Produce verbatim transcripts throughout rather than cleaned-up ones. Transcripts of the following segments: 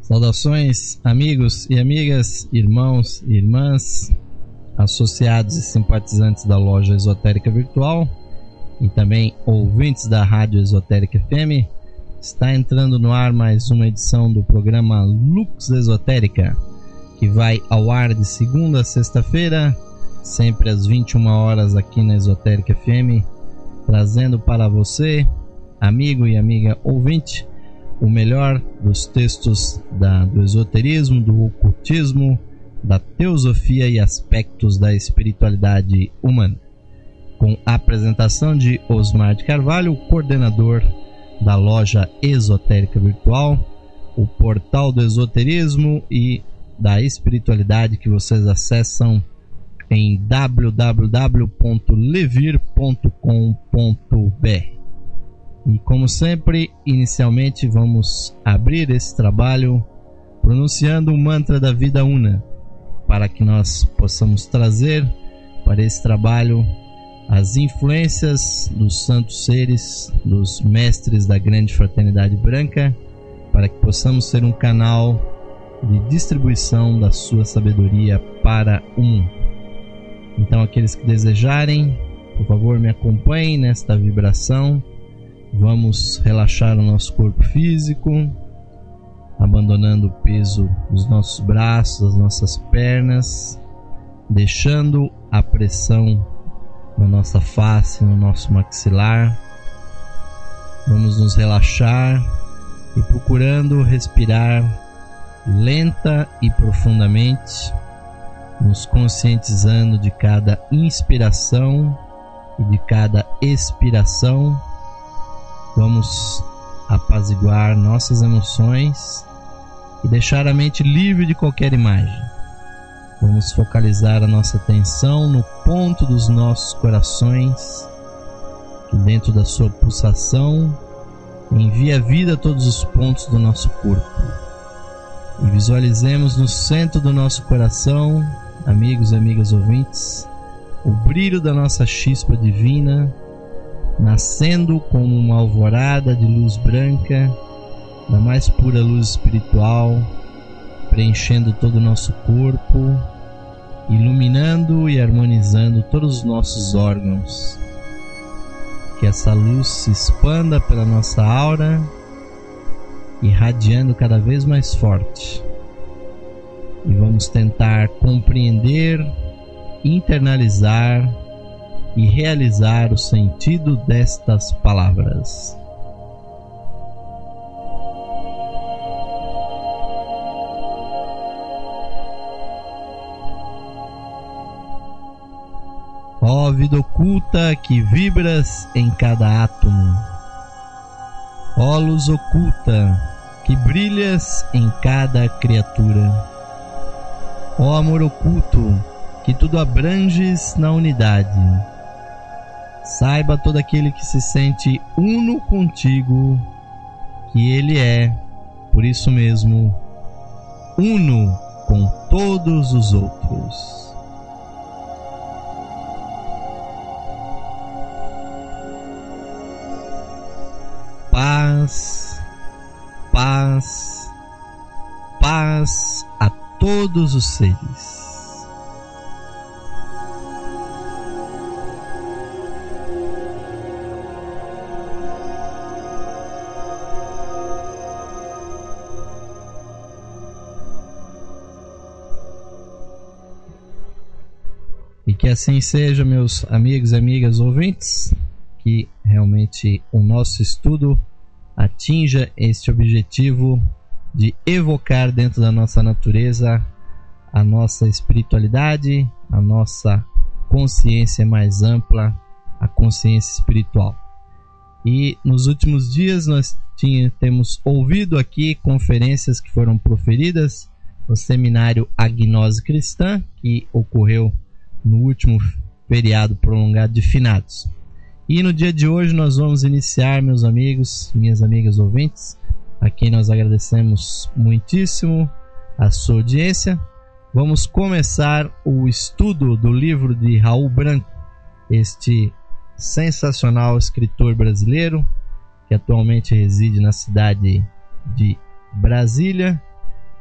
Saudações, amigos e amigas, irmãos e irmãs, associados e simpatizantes da Loja Esotérica Virtual e também ouvintes da Rádio Esotérica F M. Está entrando no ar mais uma edição do programa Lux Esotérica, que vai ao ar de segunda a sexta-feira, sempre às vinte e uma horas aqui na Esotérica F M, trazendo para você, amigo e amiga ouvinte, o melhor dos textos da, do esoterismo, do ocultismo, da teosofia e aspectos da espiritualidade humana. Com a apresentação de Osmar de Carvalho, coordenador da Loja Esotérica Virtual, o portal do esoterismo e da espiritualidade que vocês acessam em w w w ponto levir ponto com ponto b r. E como sempre, inicialmente vamos abrir esse trabalho pronunciando o mantra da vida una, para que nós possamos trazer para esse trabalho as influências dos santos seres, dos mestres da grande fraternidade branca, para que possamos ser um canal de distribuição da sua sabedoria para o mundo. Então, aqueles que desejarem, por favor, me acompanhem nesta vibração. Vamos relaxar o nosso corpo físico, abandonando o peso dos nossos braços, das nossas pernas, deixando a pressão na nossa face, no nosso maxilar. Vamos nos relaxar e procurando respirar lenta e profundamente, nos conscientizando de cada inspiração e de cada expiração. Vamos apaziguar nossas emoções e deixar a mente livre de qualquer imagem. Vamos focalizar a nossa atenção no ponto dos nossos corações, que dentro da sua pulsação envia vida a todos os pontos do nosso corpo. E visualizemos no centro do nosso coração, amigos e amigas ouvintes, o brilho da nossa chispa divina, nascendo como uma alvorada de luz branca, da mais pura luz espiritual, preenchendo todo o nosso corpo, iluminando e harmonizando todos os nossos órgãos. Que essa luz se expanda pela nossa aura, irradiando cada vez mais forte. E vamos tentar compreender, internalizar e realizar o sentido destas palavras. Ó vida oculta que vibras em cada átomo, ó luz oculta que brilhas em cada criatura, ó amor oculto que tudo abranges na unidade. Saiba todo aquele que se sente uno contigo, que ele é, por isso mesmo, uno com todos os outros. Paz, paz, paz a todos os seres. E que assim seja, meus amigos e amigas ouvintes, que realmente o nosso estudo atinja este objetivo de evocar dentro da nossa natureza a nossa espiritualidade, a nossa consciência mais ampla, a consciência espiritual. E nos últimos dias nós tinha, temos ouvido aqui conferências que foram proferidas no seminário Agnose Cristã, que ocorreu no último feriado prolongado de finados. E no dia de hoje nós vamos iniciar, meus amigos, minhas amigas ouvintes, a quem nós agradecemos muitíssimo a sua audiência. Vamos começar o estudo do livro de Raul Branco, este sensacional escritor brasileiro que atualmente reside na cidade de Brasília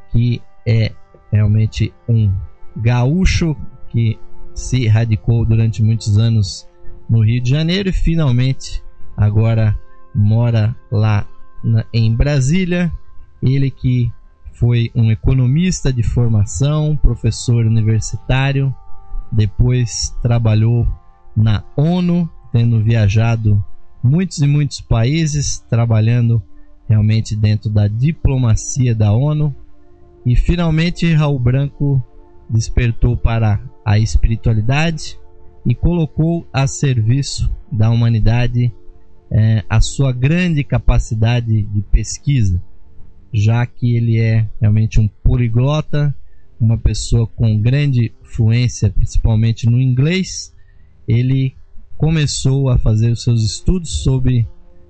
que é realmente um gaúcho que se radicou durante muitos anos no Rio de Janeiro e finalmente agora mora lá na, em Brasília. Ele que foi um economista de formação, professor universitário, depois trabalhou na ONU, tendo viajado muitos e muitos países, trabalhando realmente dentro da diplomacia da ONU. E finalmente Raul Branco despertou para a espiritualidade e colocou a serviço da humanidade é, a sua grande capacidade de pesquisa, já que ele é realmente um poliglota, uma pessoa com grande fluência, principalmente no inglês. Ele começou a fazer os seus estudos sobre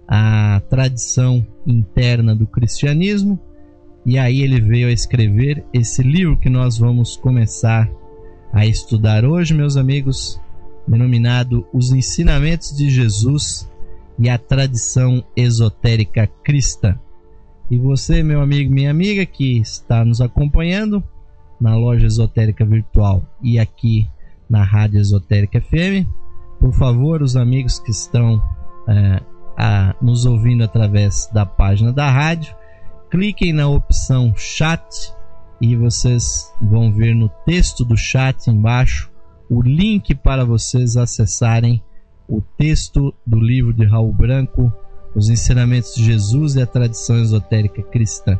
a tradição interna do cristianismo, e aí ele veio a escrever esse livro que nós vamos começar a estudar hoje, meus amigos, denominado Os Ensinamentos de Jesus e a Tradição Esotérica Cristã. E você, meu amigo, minha amiga, que está nos acompanhando na Loja Esotérica Virtual e aqui na Rádio Esotérica F M, por favor, os amigos que estão é, a, nos ouvindo através da página da rádio, cliquem na opção chat e vocês vão ver no texto do chat embaixo o link para vocês acessarem o texto do livro de Raul Branco, Os Ensinamentos de Jesus e a Tradição Esotérica Cristã.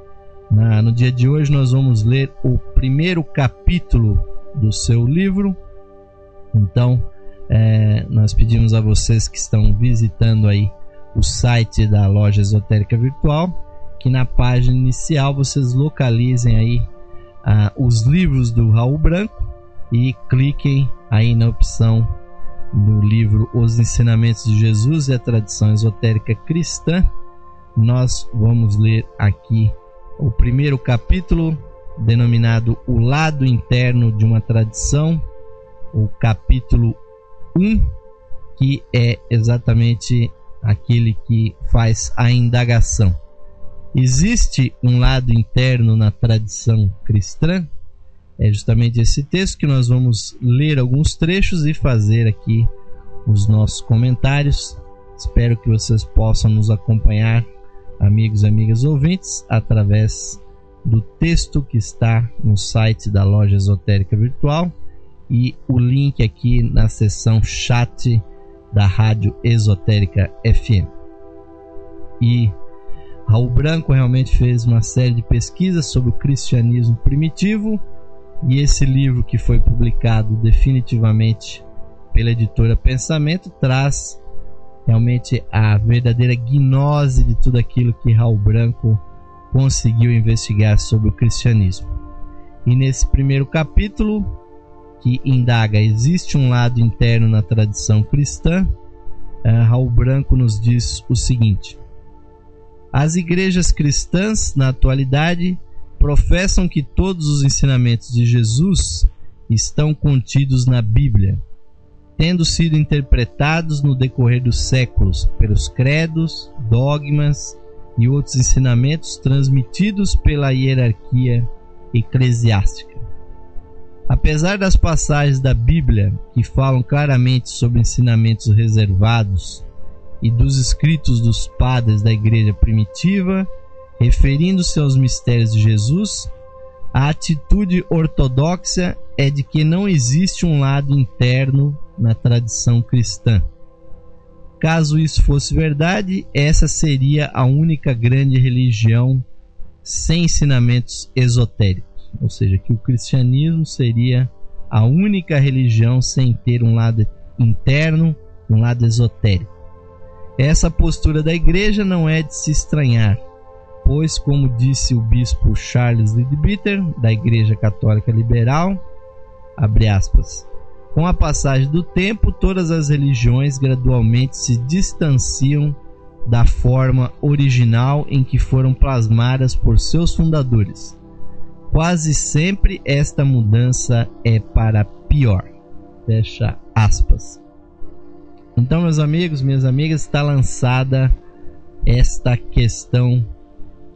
Na, no dia de hoje nós vamos ler o primeiro capítulo do seu livro. Então é, nós pedimos a vocês que estão visitando aí o site da Loja Esotérica Virtual, que na página inicial vocês localizem aí ah, os livros do Raul Branco e cliquem aí na opção do livro Os Ensinamentos de Jesus e a Tradição Esotérica Cristã. Nós vamos ler aqui o primeiro capítulo, denominado O Lado Interno de uma Tradição, o capítulo um, que é exatamente aquele que faz a indagação. Existe um lado interno na tradição cristã? É justamente esse texto que nós vamos ler alguns trechos e fazer aqui os nossos comentários. Espero que vocês possam nos acompanhar, amigos e amigas ouvintes, através do texto que está no site da Loja Esotérica Virtual e o link aqui na seção chat da Rádio Esotérica F M. E Raul Branco realmente fez uma série de pesquisas sobre o cristianismo primitivo, e esse livro, que foi publicado definitivamente pela editora Pensamento, traz realmente a verdadeira gnose de tudo aquilo que Raul Branco conseguiu investigar sobre o cristianismo. E nesse primeiro capítulo, que indaga existe um lado interno na tradição cristã, Raul Branco nos diz o seguinte: as igrejas cristãs, na atualidade, professam que todos os ensinamentos de Jesus estão contidos na Bíblia, tendo sido interpretados no decorrer dos séculos pelos credos, dogmas e outros ensinamentos transmitidos pela hierarquia eclesiástica. Apesar das passagens da Bíblia que falam claramente sobre ensinamentos reservados e dos escritos dos padres da igreja primitiva, referindo-se aos mistérios de Jesus, a atitude ortodoxa é de que não existe um lado interno na tradição cristã. Caso isso fosse verdade, essa seria a única grande religião sem ensinamentos esotéricos, ou seja, que o cristianismo seria a única religião sem ter um lado interno, um lado esotérico. Essa postura da igreja não é de se estranhar, pois, como disse o bispo Charles Leadbeater, da Igreja Católica Liberal, abre aspas, com a passagem do tempo, todas as religiões gradualmente se distanciam da forma original em que foram plasmadas por seus fundadores. Quase sempre esta mudança é para pior. Fecha aspas. Então, meus amigos, minhas amigas, está lançada esta questão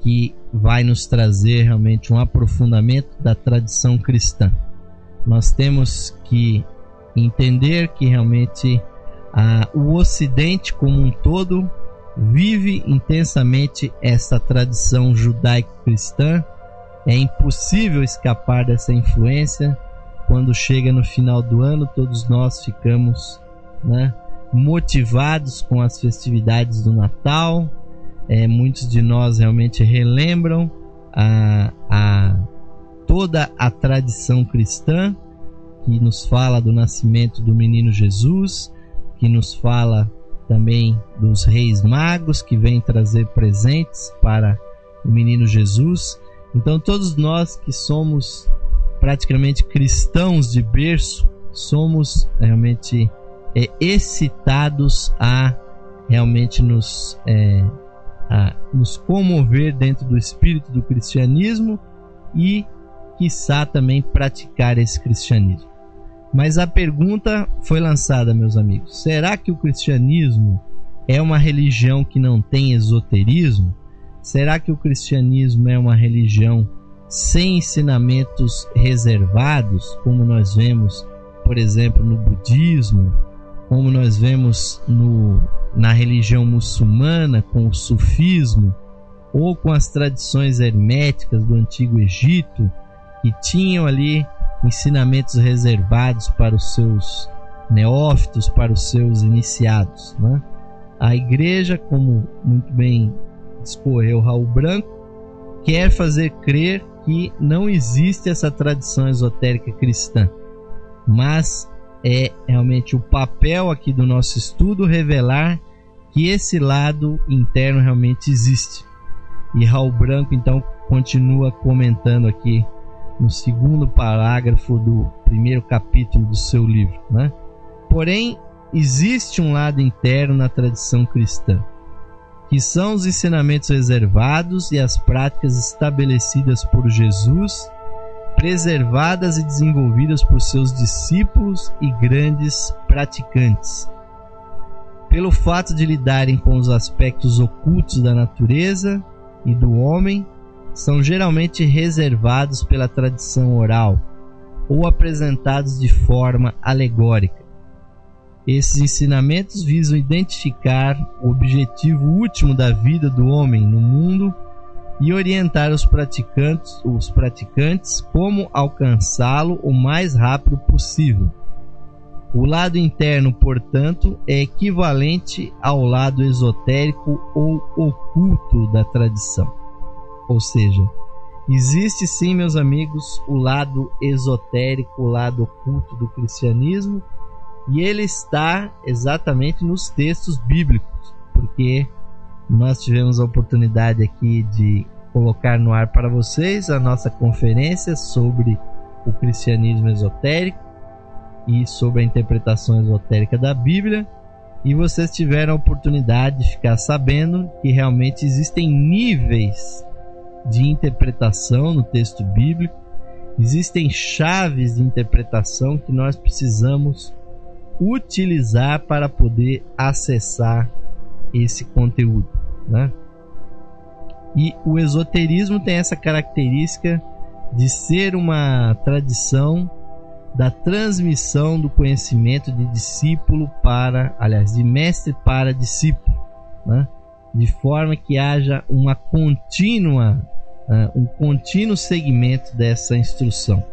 que vai nos trazer realmente um aprofundamento da tradição cristã. Nós temos que entender que realmente ah, o Ocidente como um todo vive intensamente essa tradição judaico-cristã. É impossível escapar dessa influência. Quando chega no final do ano, todos nós ficamos, né, motivados com as festividades do Natal. É, muitos de nós realmente relembram a, a, toda a tradição cristã, que nos fala do nascimento do menino Jesus, que nos fala também dos reis magos que vêm trazer presentes para o menino Jesus. Então todos nós que somos praticamente cristãos de berço, somos realmente é, excitados a realmente nos, é, a nos comover dentro do espírito do cristianismo e, quiçá, também praticar esse cristianismo. Mas a pergunta foi lançada, meus amigos: será que o cristianismo é uma religião que não tem esoterismo? Será que o cristianismo é uma religião sem ensinamentos reservados, como nós vemos, por exemplo, no budismo, como nós vemos no, na religião muçulmana, com o sufismo, ou com as tradições herméticas do Antigo Egito, que tinham ali ensinamentos reservados para os seus neófitos, para os seus iniciados, né? A igreja, como muito bem discorreu Raul Branco, quer fazer crer que não existe essa tradição esotérica cristã, mas é realmente o papel aqui do nosso estudo revelar que esse lado interno realmente existe. E Raul Branco então continua comentando aqui no segundo parágrafo do primeiro capítulo do seu livro, né? Porém, existe um lado interno na tradição cristã, que são os ensinamentos reservados e as práticas estabelecidas por Jesus, preservadas e desenvolvidas por seus discípulos e grandes praticantes. Pelo fato de lidarem com os aspectos ocultos da natureza e do homem, são geralmente reservados pela tradição oral ou apresentados de forma alegórica. Esses ensinamentos visam identificar o objetivo último da vida do homem no mundo e orientar os praticantes, os praticantes como alcançá-lo o mais rápido possível. O lado interno, portanto, é equivalente ao lado esotérico ou oculto da tradição. Ou seja, existe sim, meus amigos, o lado esotérico, o lado oculto do cristianismo, e ele está exatamente nos textos bíblicos, porque nós tivemos a oportunidade aqui de colocar no ar para vocês a nossa conferência sobre o cristianismo esotérico e sobre a interpretação esotérica da Bíblia, e vocês tiveram a oportunidade de ficar sabendo que realmente existem níveis de interpretação no texto bíblico, existem chaves de interpretação que nós precisamos utilizar para poder acessar esse conteúdo, né? E o esoterismo tem essa característica de ser uma tradição da transmissão do conhecimento de discípulo para, aliás, de mestre para discípulo, né? De forma que haja uma contínua, uh, um contínuo segmento dessa instrução.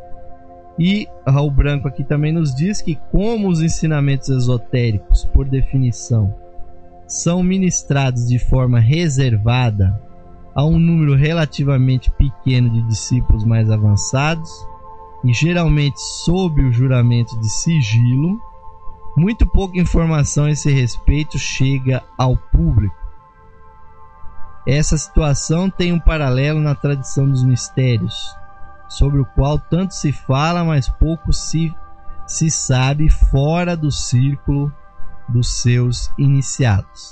E Raul Branco aqui também nos diz que, como os ensinamentos esotéricos, por definição, são ministrados de forma reservada a um número relativamente pequeno de discípulos mais avançados e geralmente sob o juramento de sigilo, muito pouca informação a esse respeito chega ao público. Essa situação tem um paralelo na tradição dos mistérios, sobre o qual tanto se fala, mas pouco se, se sabe fora do círculo dos seus iniciados.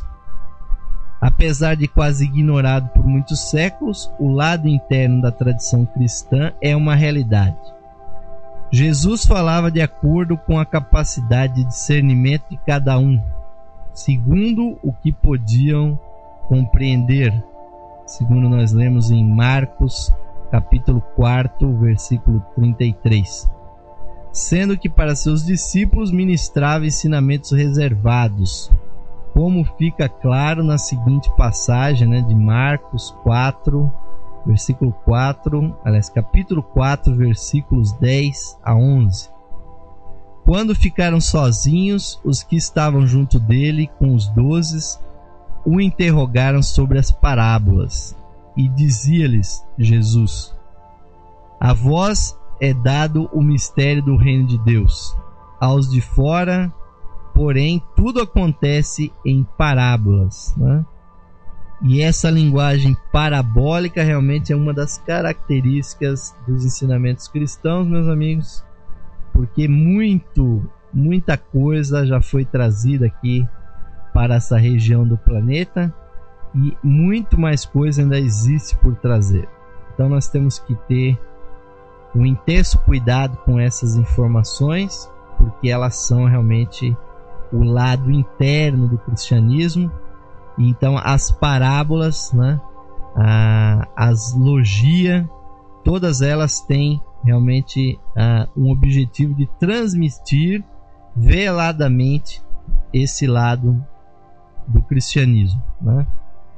Apesar de quase ignorado por muitos séculos, o lado interno da tradição cristã é uma realidade. Jesus falava de acordo com a capacidade de discernimento de cada um, segundo o que podiam compreender, segundo nós lemos em Marcos, capítulo quatro, versículo trinta e três. Sendo que para seus discípulos ministrava ensinamentos reservados, como fica claro na seguinte passagem, né, de Marcos quatro, versículo quatro, aliás, capítulo quatro, versículos dez a onze. Quando ficaram sozinhos, os que estavam junto dele com os doze o interrogaram sobre as parábolas, e dizia-lhes Jesus: a vós é dado o mistério do reino de Deus, aos de fora, porém, tudo acontece em parábolas, né? E essa linguagem parabólica realmente é uma das características dos ensinamentos cristãos, meus amigos, porque muito, muita coisa já foi trazida aqui para essa região do planeta e muito mais coisa ainda existe por trazer. Então nós temos que ter um intenso cuidado com essas informações, porque elas são realmente o lado interno do cristianismo. Então as parábolas, né, a, as logia, todas elas têm realmente uh, um objetivo de transmitir veladamente esse lado do cristianismo, né?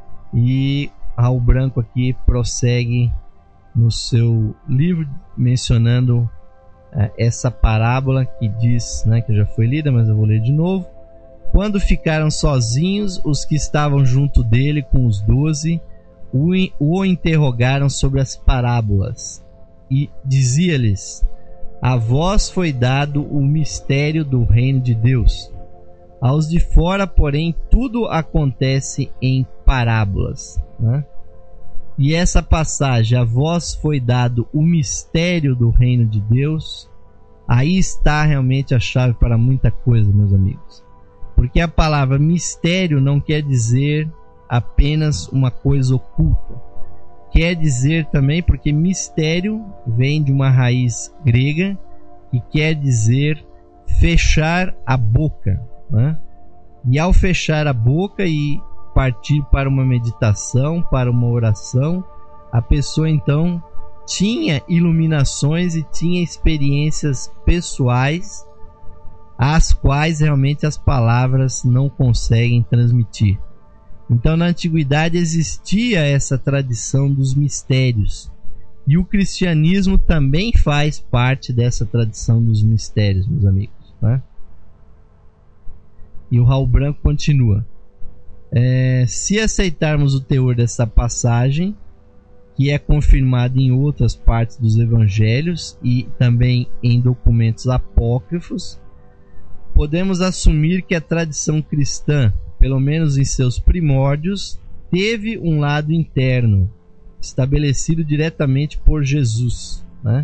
E Raul Branco aqui prossegue no seu livro mencionando uh, essa parábola que diz, né, que já foi lida, mas eu vou ler de novo. Quando ficaram sozinhos, os que estavam junto dele com os doze o, o interrogaram sobre as parábolas, e dizia-lhes: a vós foi dado o mistério do reino de Deus, aos de fora, porém, tudo acontece em parábolas, né? E essa passagem, a vós foi dado o mistério do reino de Deus, aí está realmente a chave para muita coisa, meus amigos. Porque a palavra mistério não quer dizer apenas uma coisa oculta. Quer dizer também, porque mistério vem de uma raiz grega que quer dizer fechar a boca, né? E ao fechar a boca e partir para uma meditação, para uma oração, a pessoa então tinha iluminações e tinha experiências pessoais as quais realmente as palavras não conseguem transmitir. Então, na antiguidade existia essa tradição dos mistérios, e o cristianismo também faz parte dessa tradição dos mistérios, meus amigos, né? E o Raul Branco continua: é, se aceitarmos o teor dessa passagem, que é confirmado em outras partes dos evangelhos e também em documentos apócrifos, podemos assumir que a tradição cristã, pelo menos em seus primórdios, teve um lado interno, estabelecido diretamente por Jesus, né?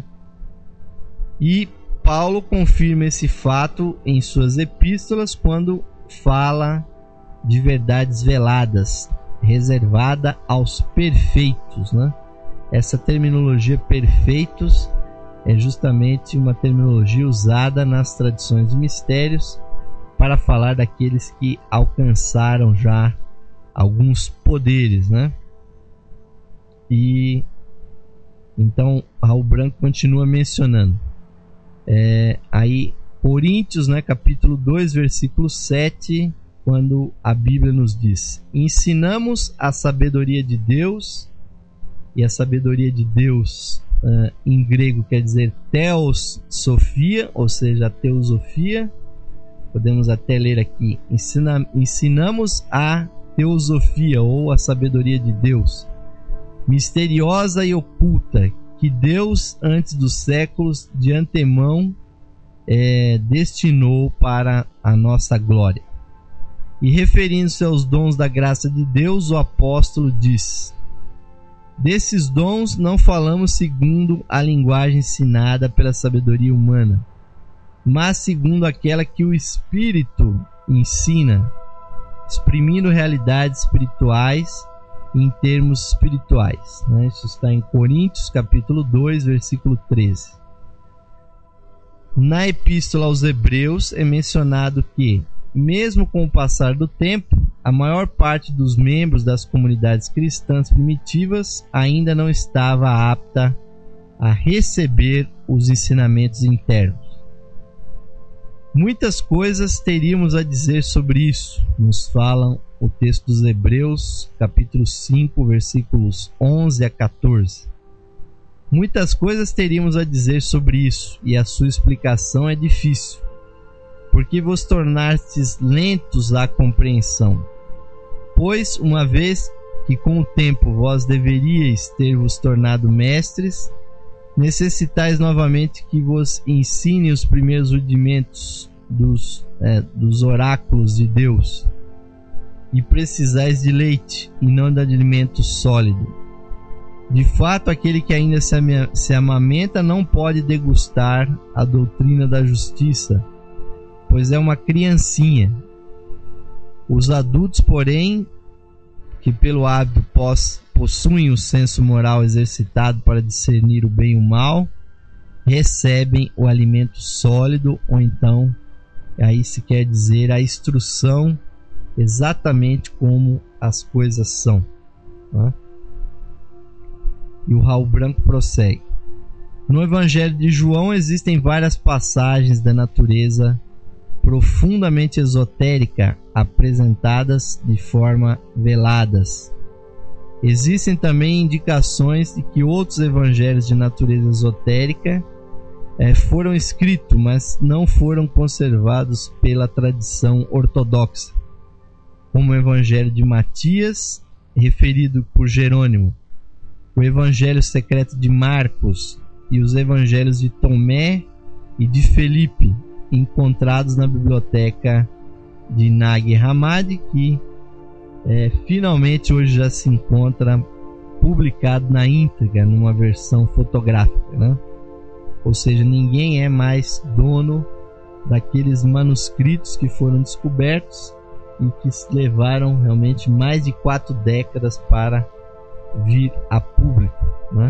E Paulo confirma esse fato em suas epístolas quando fala de verdades veladas, reservada aos perfeitos, né? Essa terminologia perfeitos é justamente uma terminologia usada nas tradições de mistérios para falar daqueles que alcançaram já alguns poderes, né? E então Raul Branco continua mencionando é, aí Coríntios, né, capítulo dois, versículo sete, quando a Bíblia nos diz: ensinamos a sabedoria de Deus, e a sabedoria de Deus uh, em grego quer dizer theos sofia, ou seja, a teosofia. Podemos até ler aqui: ensina, ensinamos a teosofia, ou a sabedoria de Deus, misteriosa e oculta, que Deus antes dos séculos de antemão é, destinou para a nossa glória. E referindo-se aos dons da graça de Deus, o apóstolo diz: desses dons não falamos segundo a linguagem ensinada pela sabedoria humana, mas segundo aquela que o Espírito ensina, exprimindo realidades espirituais em termos espirituais, né? Isso está em Coríntios, capítulo dois, versículo treze. Na Epístola aos Hebreus é mencionado que mesmo com o passar do tempo, a maior parte dos membros das comunidades cristãs primitivas ainda não estava apta a receber os ensinamentos internos. Muitas coisas teríamos a dizer sobre isso, nos falam o texto dos Hebreus, capítulo cinco, versículos onze a quatorze. Muitas coisas teríamos a dizer sobre isso, e a sua explicação é difícil, porque vos tornastes lentos à compreensão. Pois, uma vez que com o tempo vós deveríeis ter vos tornado mestres, necessitais novamente que vos ensine os primeiros rudimentos dos, é, dos oráculos de Deus, e precisais de leite e não de alimento sólido. De fato, aquele que ainda se, ama, se amamenta não pode degustar a doutrina da justiça, pois é uma criancinha. Os adultos, porém, que pelo hábito pós, possuem o senso moral exercitado para discernir o bem e o mal, recebem o alimento sólido, ou então, aí se quer dizer, a instrução exatamente como as coisas são. Tá? E o Raul Branco prossegue. No Evangelho de João existem várias passagens da natureza profundamente esotérica apresentadas de forma veladas. Existem também indicações de que outros evangelhos de natureza esotérica eh, foram escritos, mas não foram conservados pela tradição ortodoxa, como o Evangelho de Matias, referido por Jerônimo, o Evangelho secreto de Marcos e os Evangelhos de Tomé e de Felipe, encontrados na biblioteca de Nag Hammadi, que é, finalmente hoje já se encontra publicado na íntegra, numa versão fotográfica, né? Ou seja, ninguém é mais dono daqueles manuscritos que foram descobertos e que levaram realmente mais de quatro décadas para vir a público, né?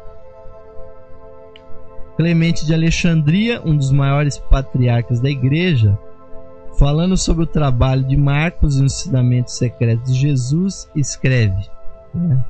Clemente de Alexandria, um dos maiores patriarcas da igreja, falando sobre o trabalho de Marcos e os ensinamentos secretos de Jesus, escreve, né?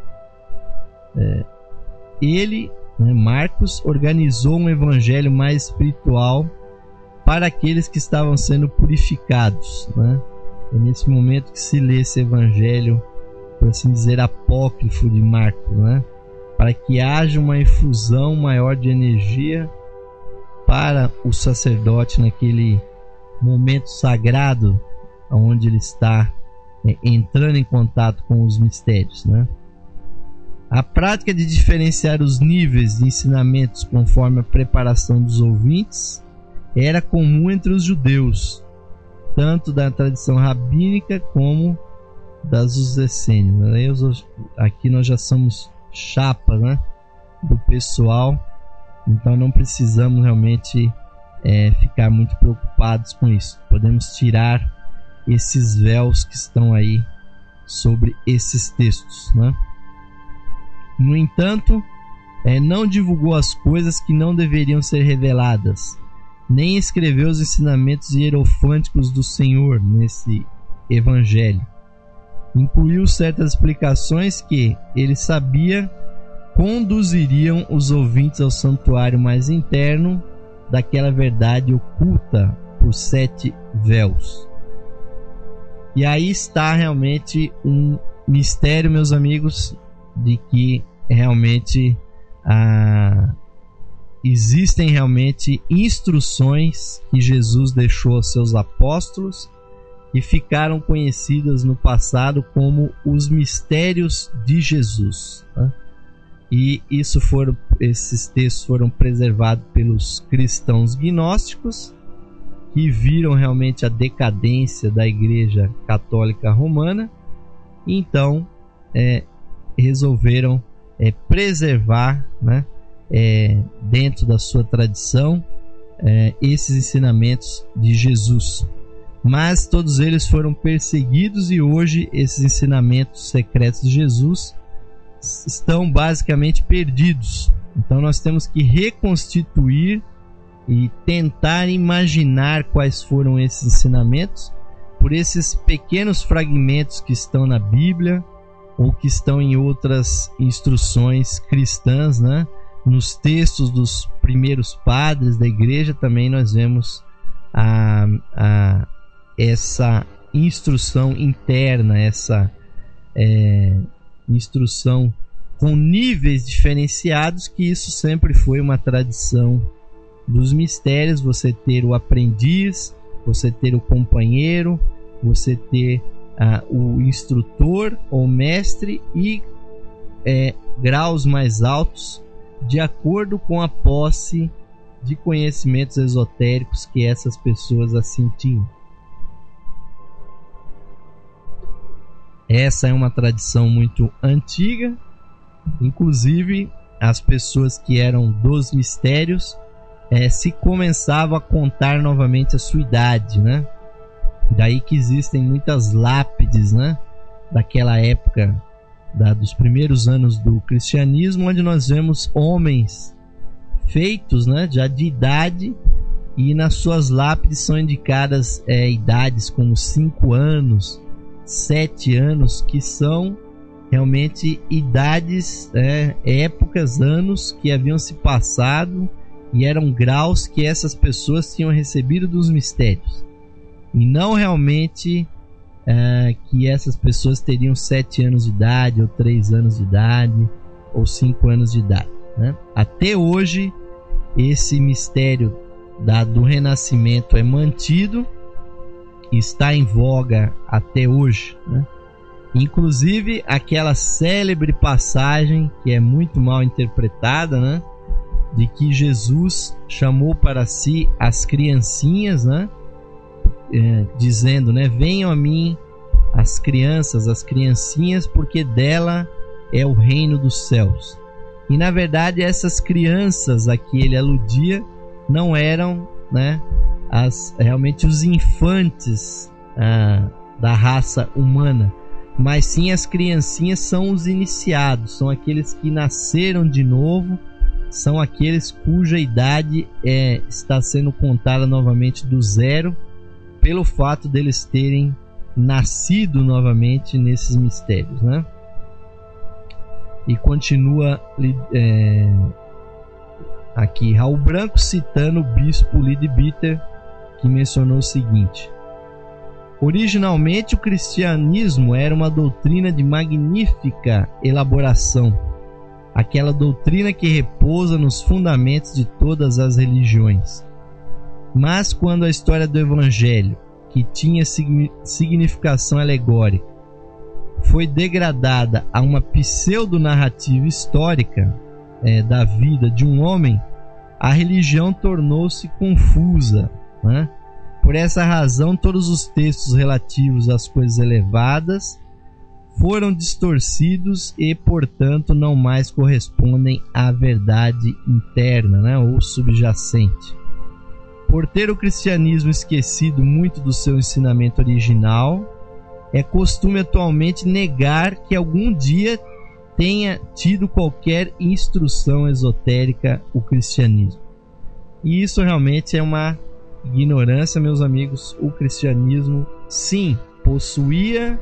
é, ele, né, Marcos, organizou um evangelho mais espiritual para aqueles que estavam sendo purificados, né? É nesse momento que se lê esse evangelho, por assim dizer, apócrifo de Marcos, né? Para que haja uma infusão maior de energia para o sacerdote naquele momento sagrado onde ele está é, entrando em contato com os mistérios, né? A prática de diferenciar os níveis de ensinamentos conforme a preparação dos ouvintes era comum entre os judeus, tanto da tradição rabínica como das dos essênios. Aqui nós já somos chapa, né, do pessoal, então não precisamos realmente é, ficar muito preocupados com isso. Podemos tirar esses véus que estão aí sobre esses textos, né? No entanto, é, não divulgou as coisas que não deveriam ser reveladas, nem escreveu os ensinamentos hierofânticos do Senhor nesse evangelho. Incluiu certas explicações que ele sabia conduziriam os ouvintes ao santuário mais interno daquela verdade oculta por sete véus. E aí está realmente um mistério, meus amigos, de que realmente ah, existem realmente instruções que Jesus deixou aos seus apóstolos e ficaram conhecidas no passado como os mistérios de Jesus, tá? E isso foram, esses textos foram preservados pelos cristãos gnósticos, que viram realmente a decadência da Igreja Católica Romana, e então é, resolveram é, preservar, né, é, dentro da sua tradição é, esses ensinamentos de Jesus. Mas todos eles foram perseguidos e hoje esses ensinamentos secretos de Jesus estão basicamente perdidos. Então nós temos que reconstituir e tentar imaginar quais foram esses ensinamentos por esses pequenos fragmentos que estão na Bíblia ou que estão em outras instruções cristãs, né? Nos textos dos primeiros padres da igreja também nós vemos a, a, essa instrução interna, essa é, instrução com níveis diferenciados, que isso sempre foi uma tradição dos mistérios, você ter o aprendiz, você ter o companheiro, você ter ah, o instrutor ou mestre e é, graus mais altos de acordo com a posse de conhecimentos esotéricos que essas pessoas assim tinham. Essa é uma tradição muito antiga, inclusive as pessoas que eram dos mistérios é, se começava a contar novamente a sua idade, né? Daí que existem muitas lápides, né? Daquela época, da, dos primeiros anos do cristianismo, onde nós vemos homens feitos, né, já de idade, e nas suas lápides são indicadas é, idades como cinco anos, sete anos, que são realmente idades, é, épocas, anos que haviam se passado e eram graus que essas pessoas tinham recebido dos mistérios, e não realmente é, que essas pessoas teriam sete anos de idade, ou três anos de idade, ou cinco anos de idade, né? Até hoje esse mistério da, do renascimento é mantido, está em voga até hoje, né? Inclusive aquela célebre passagem que é muito mal interpretada, né? De que Jesus chamou para si as criancinhas, né? É, dizendo, né? Venham a mim as crianças, as criancinhas, porque dela é o reino dos céus. E na verdade essas crianças a que ele aludia não eram, né, as, realmente os infantes ah, da raça humana, mas sim as criancinhas são os iniciados, são aqueles que nasceram de novo, são aqueles cuja idade é, está sendo contada novamente do zero, pelo fato deles terem nascido novamente nesses mistérios, né? E continua é, aqui Raul Branco citando o bispo Leadbeater, que mencionou o seguinte: originalmente o cristianismo era uma doutrina de magnífica elaboração, aquela doutrina que repousa nos fundamentos de todas as religiões. Mas quando a história do evangelho, que tinha significação alegórica, foi degradada a uma pseudo-narrativa histórica é, da vida de um homem, a religião tornou-se confusa, né? Por essa razão, todos os textos relativos às coisas elevadas foram distorcidos e, portanto, não mais correspondem à verdade interna, né, ou subjacente. Por ter o cristianismo esquecido muito do seu ensinamento original, é costume atualmente negar que algum dia tenha tido qualquer instrução esotérica o cristianismo. E isso realmente é uma ignorância, meus amigos. O cristianismo, sim, possuía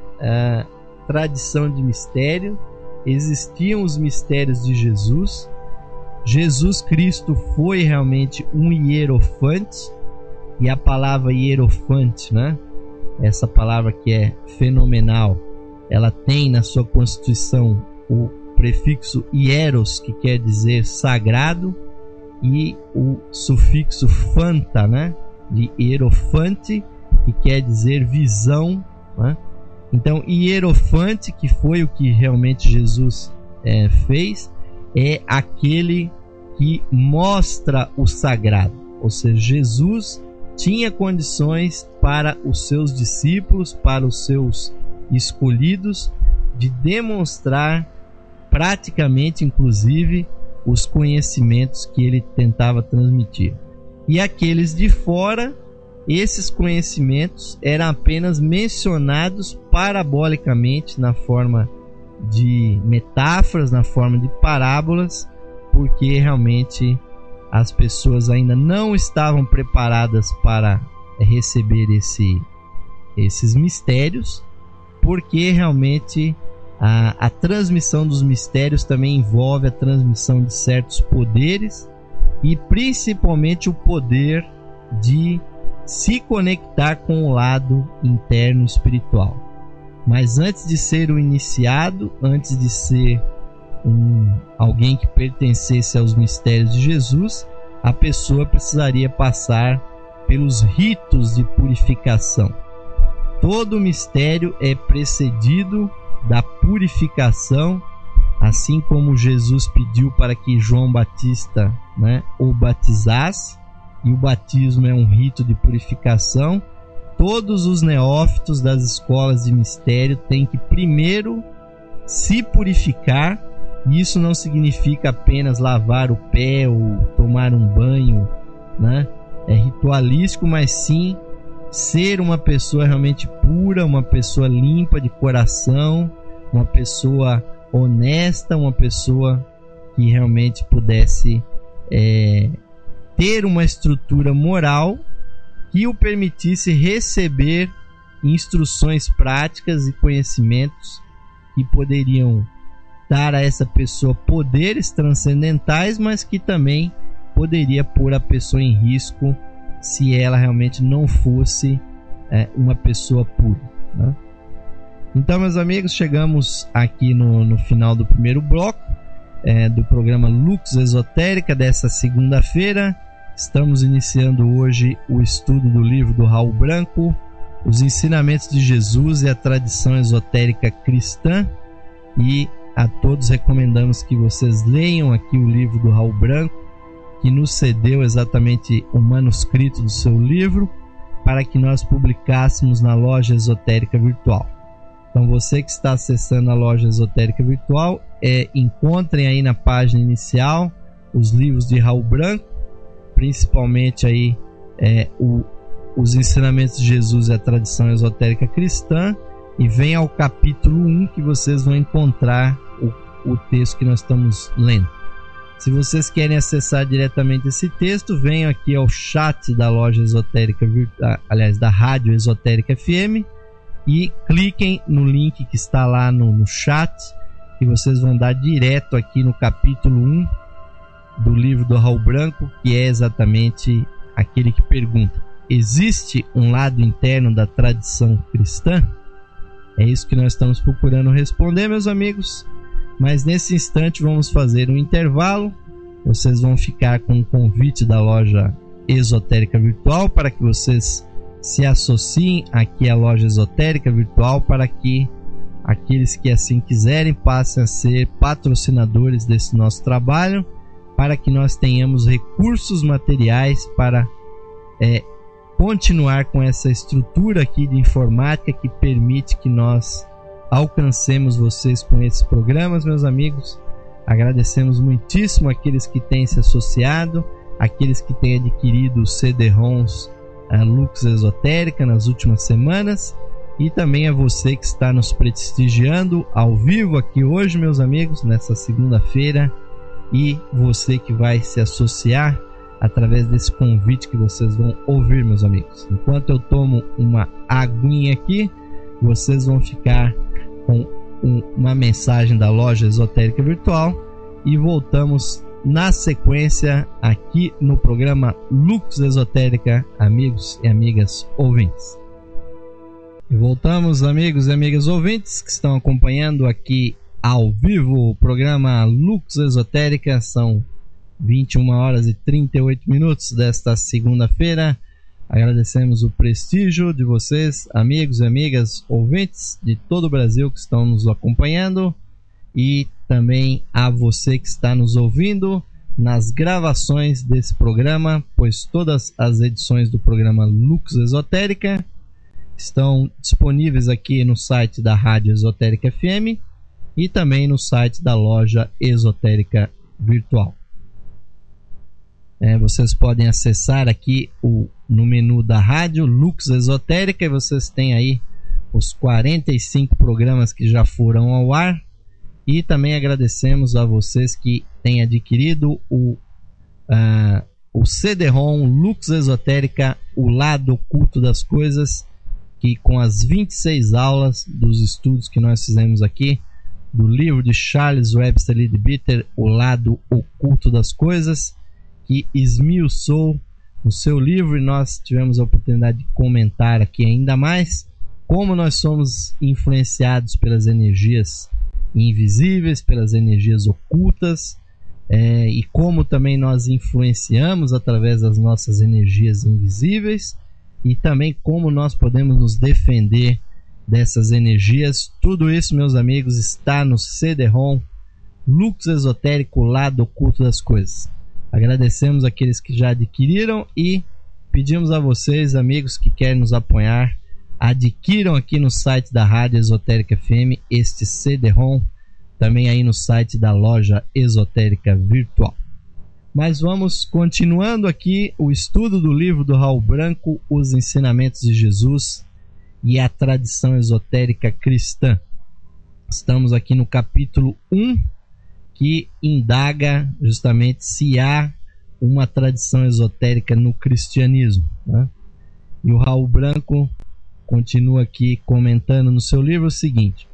a tradição de mistério, existiam os mistérios de Jesus. Jesus Cristo foi realmente um hierofante, e a palavra hierofante, né, essa palavra que é fenomenal, ela tem na sua constituição o prefixo hieros, que quer dizer sagrado, e o sufixo fanta, né, de hierofante, que quer dizer visão, né? Então, hierofante, que foi o que realmente Jesus é, fez, é aquele que mostra o sagrado. Ou seja, Jesus tinha condições para os seus discípulos, para os seus escolhidos, de demonstrar praticamente, inclusive, os conhecimentos que ele tentava transmitir. E aqueles de fora, esses conhecimentos eram apenas mencionados parabolicamente, na forma de metáforas, na forma de parábolas, porque realmente as pessoas ainda não estavam preparadas para receber esse, esses mistérios, porque realmente a, a transmissão dos mistérios também envolve a transmissão de certos poderes e principalmente o poder de se conectar com o lado interno espiritual. Mas antes de ser o iniciado, antes de ser um, alguém que pertencesse aos mistérios de Jesus, a pessoa precisaria passar pelos ritos de purificação. Todo mistério é precedido da purificação, assim como Jesus pediu para que João Batista, né, o batizasse, e o batismo é um rito de purificação. Todos os neófitos das escolas de mistério têm que primeiro se purificar, e isso não significa apenas lavar o pé ou tomar um banho, né? É ritualístico, mas sim ser uma pessoa realmente pura, uma pessoa limpa de coração, uma pessoa honesta, uma pessoa que realmente pudesse é, ter uma estrutura moral que o permitisse receber instruções práticas e conhecimentos que poderiam dar a essa pessoa poderes transcendentais, mas que também poderia pôr a pessoa em risco se ela realmente não fosse é, uma pessoa pura, né? Então, meus amigos, chegamos aqui no, no final do primeiro bloco é, do programa Lux Esotérica dessa segunda-feira. Estamos iniciando hoje o estudo do livro do Raul Branco, Os Ensinamentos de Jesus e a Tradição Esotérica Cristã, e a todos recomendamos que vocês leiam aqui o livro do Raul Branco, que nos cedeu exatamente o manuscrito do seu livro para que nós publicássemos na Loja Esotérica Virtual. Então, você que está acessando a Loja Esotérica Virtual, é, encontrem aí na página inicial os livros de Raul Branco, principalmente aí é, o, os Ensinamentos de Jesus e a Tradição Esotérica Cristã, e venha ao capítulo um que vocês vão encontrar o, o texto que nós estamos lendo. Se vocês querem acessar diretamente esse texto, venham aqui ao chat da Loja Esotérica, aliás, da Rádio Esotérica F M, e cliquem no link que está lá no, no chat, que vocês vão dar direto aqui no capítulo um do livro do Raul Branco, que é exatamente aquele que pergunta: existe um lado interno da tradição cristã? É isso que nós estamos procurando responder, meus amigos. Mas nesse instante vamos fazer um intervalo. Vocês vão ficar com o convite da Loja Esotérica Virtual para que vocês se associem aqui à Loja Esotérica Virtual, para que aqueles que assim quiserem passem a ser patrocinadores desse nosso trabalho, para que nós tenhamos recursos materiais para é, continuar com essa estrutura aqui de informática que permite que nós alcancemos vocês com esses programas, meus amigos. Agradecemos muitíssimo aqueles que têm se associado, aqueles que têm adquirido os C D-ROMs a Lux Esotérica nas últimas semanas, e também a você que está nos prestigiando ao vivo aqui hoje, meus amigos, nessa segunda-feira, e você que vai se associar através desse convite que vocês vão ouvir, meus amigos. Enquanto eu tomo uma aguinha aqui, vocês vão ficar com um, uma mensagem da Loja Esotérica Virtual e voltamos na sequência aqui no programa Lux Esotérica, amigos e amigas ouvintes. E voltamos, amigos e amigas ouvintes que estão acompanhando aqui ao vivo o programa Lux Esotérica. São vinte e uma horas e trinta e oito minutos desta segunda-feira. Agradecemos o prestígio de vocês, amigos e amigas ouvintes de todo o Brasil que estão nos acompanhando, e também a você que está nos ouvindo nas gravações desse programa, pois todas as edições do programa Lux Esotérica estão disponíveis aqui no site da Rádio Esotérica F M e também no site da Loja Esotérica Virtual. É, vocês podem acessar aqui o, no menu da rádio Lux Esotérica, e vocês têm aí os quarenta e cinco programas que já foram ao ar. E também agradecemos a vocês que têm adquirido o, uh, o C D-ROM Lux Esotérica, o lado oculto das coisas, que com as vinte e seis aulas dos estudos que nós fizemos aqui, do livro de Charles Webster Leadbeater, o lado oculto das coisas, que esmiuçou no seu livro, e nós tivemos a oportunidade de comentar aqui ainda mais como nós somos influenciados pelas energias invisíveis, pelas energias ocultas, é, e como também nós influenciamos através das nossas energias invisíveis, e também como nós podemos nos defender dessas energias. Tudo isso, meus amigos, está no C D-ROM Lux Esotérico, lado oculto das coisas. Agradecemos aqueles que já adquiriram e pedimos a vocês, amigos que querem nos apoiar, adquiram aqui no site da Rádio Esotérica F M este C D-ROM, também aí no site da Loja Esotérica Virtual. Mas vamos continuando aqui o estudo do livro do Raul Branco, Os Ensinamentos de Jesus e a Tradição Esotérica Cristã. Estamos aqui no capítulo um, que indaga justamente se há uma tradição esotérica no cristianismo, né? E o Raul Branco continua aqui comentando no seu livro o seguinte: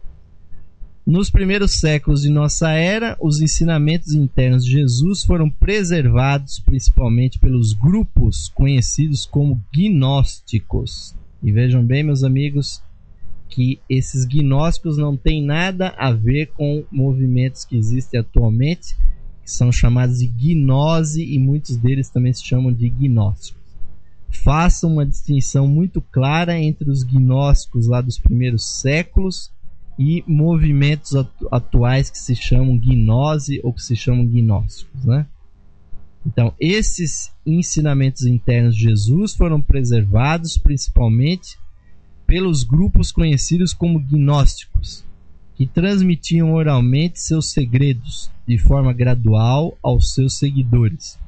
nos primeiros séculos de nossa era, os ensinamentos internos de Jesus foram preservados principalmente pelos grupos conhecidos como gnósticos. E vejam bem, meus amigos, que esses gnósticos não têm nada a ver com movimentos que existem atualmente, que são chamados de gnose, e muitos deles também se chamam de gnósticos. Façam uma distinção muito clara entre os gnósticos lá dos primeiros séculos e movimentos atuais que se chamam gnose ou que se chamam gnósticos, né? Então, esses ensinamentos internos de Jesus foram preservados principalmente pelos grupos conhecidos como gnósticos, que transmitiam oralmente seus segredos de forma gradual aos seus seguidores.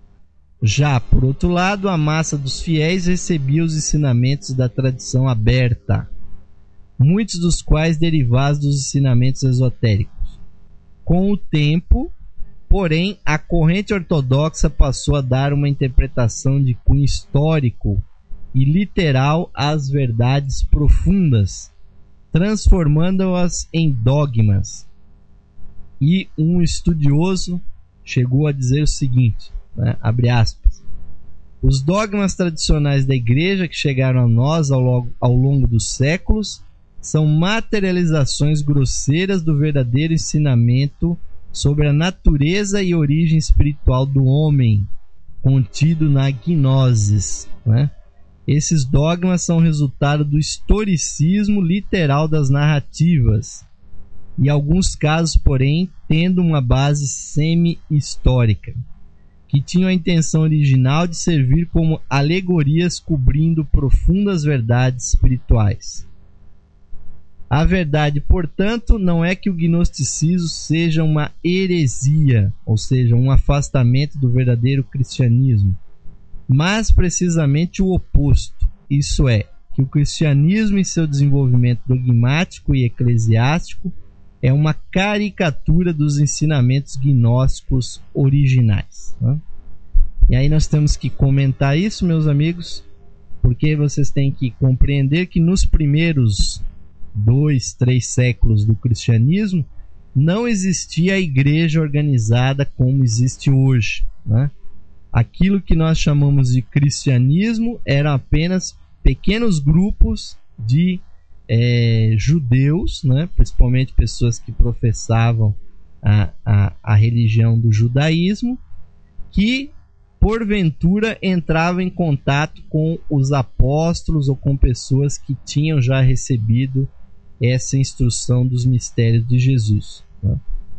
Já, por outro lado, a massa dos fiéis recebia os ensinamentos da tradição aberta, muitos dos quais derivados dos ensinamentos esotéricos. Com o tempo, porém, a corrente ortodoxa passou a dar uma interpretação de cunho histórico e literal às verdades profundas, transformando-as em dogmas. E um estudioso chegou a dizer o seguinte, né, abre aspas: os dogmas tradicionais da igreja que chegaram a nós ao longo, ao longo dos séculos são materializações grosseiras do verdadeiro ensinamento sobre a natureza e origem espiritual do homem, contido na Gnosis, né? Esses dogmas são resultado do historicismo literal das narrativas, e alguns casos, porém, tendo uma base semi-histórica, que tinham a intenção original de servir como alegorias cobrindo profundas verdades espirituais. A verdade, portanto, não é que o gnosticismo seja uma heresia, ou seja, um afastamento do verdadeiro cristianismo, mas precisamente o oposto, isso é, que o cristianismo em seu desenvolvimento dogmático e eclesiástico é uma caricatura dos ensinamentos gnósticos originais, né? E aí nós temos que comentar isso, meus amigos, porque vocês têm que compreender que nos primeiros dois, três séculos do cristianismo não existia a igreja organizada como existe hoje, né? Aquilo que nós chamamos de cristianismo eram apenas pequenos grupos de é, judeus, né? Principalmente pessoas que professavam a, a, a religião do judaísmo, que porventura entravam em contato com os apóstolos ou com pessoas que tinham já recebido essa instrução dos mistérios de Jesus, né?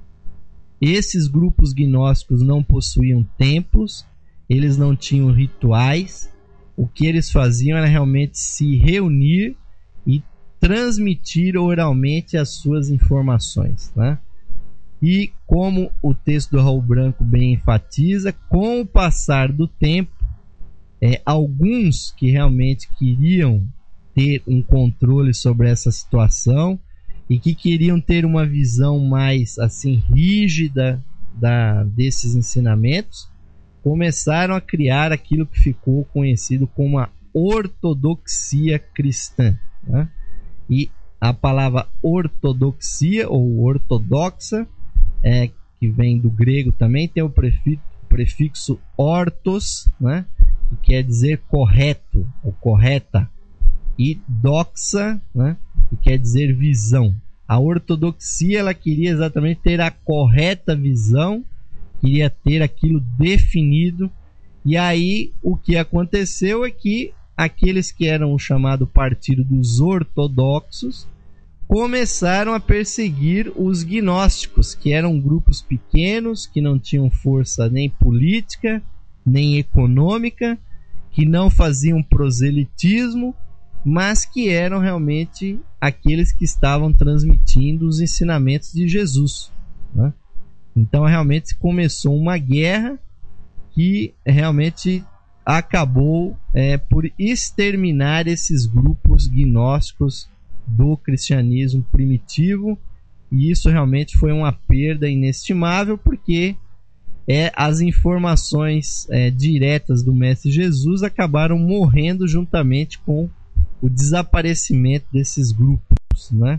Esses grupos gnósticos não possuíam templos, eles não tinham rituais, o que eles faziam era realmente se reunir e transmitir oralmente as suas informações, né? E como o texto do Raul Branco bem enfatiza, com o passar do tempo, é, alguns que realmente queriam ter um controle sobre essa situação e que queriam ter uma visão mais assim rígida da, desses ensinamentos, começaram a criar aquilo que ficou conhecido como a ortodoxia cristã, né? E a palavra ortodoxia ou ortodoxa, é, que vem do grego também, tem o prefixo, prefixo ortos, né? Que quer dizer correto ou correta, e doxa, né? Que quer dizer visão. A ortodoxia, ela queria exatamente ter a correta visão, queria ter aquilo definido. E aí o que aconteceu é que aqueles que eram o chamado partido dos ortodoxos começaram a perseguir os gnósticos, que eram grupos pequenos, que não tinham força nem política, nem econômica, que não faziam proselitismo, mas que eram realmente aqueles que estavam transmitindo os ensinamentos de Jesus, né? Então realmente começou uma guerra que realmente acabou é, por exterminar esses grupos gnósticos do cristianismo primitivo, e isso realmente foi uma perda inestimável, porque é, as informações é, diretas do Mestre Jesus acabaram morrendo juntamente com o desaparecimento desses grupos, né?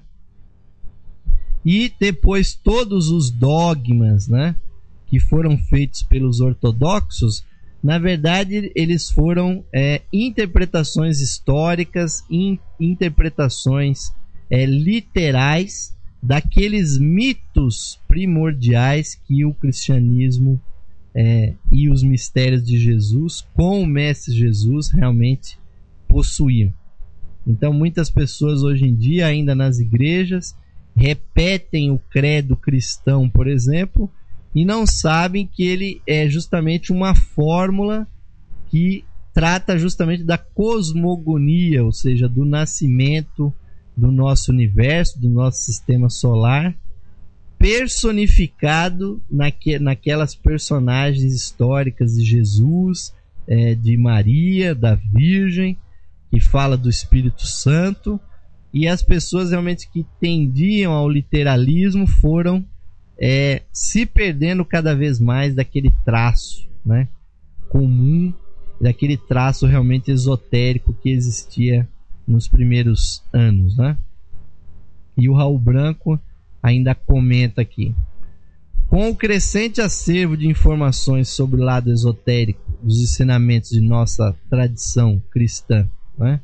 E depois todos os dogmas, né, que foram feitos pelos ortodoxos, na verdade eles foram é, interpretações históricas, in, interpretações é, literais daqueles mitos primordiais que o cristianismo é, e os mistérios de Jesus com o Mestre Jesus realmente possuíam. Então muitas pessoas hoje em dia, ainda nas igrejas, repetem o credo cristão, por exemplo, e não sabem que ele é justamente uma fórmula que trata justamente da cosmogonia, ou seja, do nascimento do nosso universo, do nosso sistema solar, personificado naque, naquelas personagens históricas de Jesus, é, de Maria, da Virgem, que fala do Espírito Santo. E as pessoas realmente que tendiam ao literalismo foram é, se perdendo cada vez mais daquele traço, né, comum, daquele traço realmente esotérico que existia nos primeiros anos, né? E o Raul Branco ainda comenta aqui: com o crescente acervo de informações sobre o lado esotérico dos ensinamentos de nossa tradição cristã, né,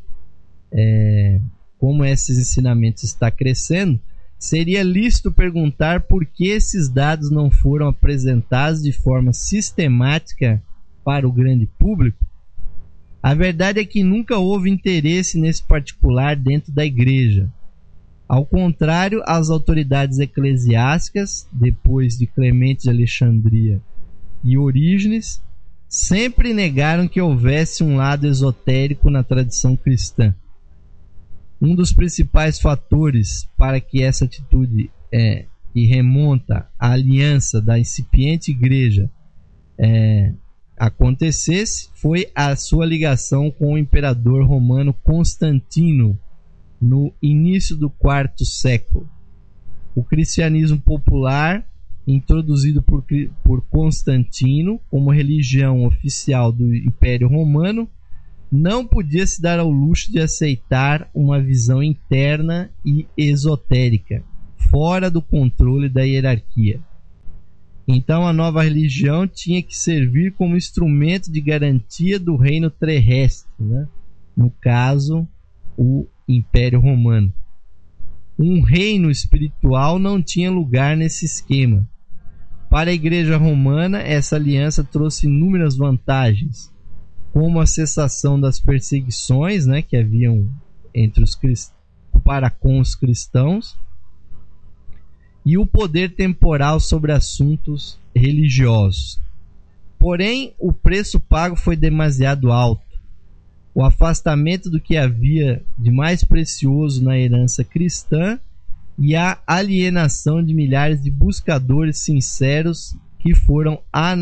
é, como esses ensinamentos está crescendo, seria lícito perguntar por que esses dados não foram apresentados de forma sistemática para o grande público. A verdade é que nunca houve interesse nesse particular dentro da igreja. Ao contrário, as autoridades eclesiásticas, depois de Clemente de Alexandria e Orígenes, sempre negaram que houvesse um lado esotérico na tradição cristã. Um dos principais fatores para que essa atitude é, que remonta à aliança da incipiente igreja é, acontecesse foi a sua ligação com o imperador romano Constantino no início do quarto século. O cristianismo popular, introduzido por, por Constantino como religião oficial do Império Romano, não podia se dar ao luxo de aceitar uma visão interna e esotérica, fora do controle da hierarquia. Então a nova religião tinha que servir como instrumento de garantia do reino terrestre, né? No caso, o Império Romano. Um reino espiritual não tinha lugar nesse esquema. Para a Igreja Romana, essa aliança trouxe inúmeras vantagens, como a cessação das perseguições, né, que haviam entre os crist... para com os cristãos, e o poder temporal sobre assuntos religiosos. Porém, o preço pago foi demasiado alto. O afastamento do que havia de mais precioso na herança cristã e a alienação de milhares de buscadores sinceros que foram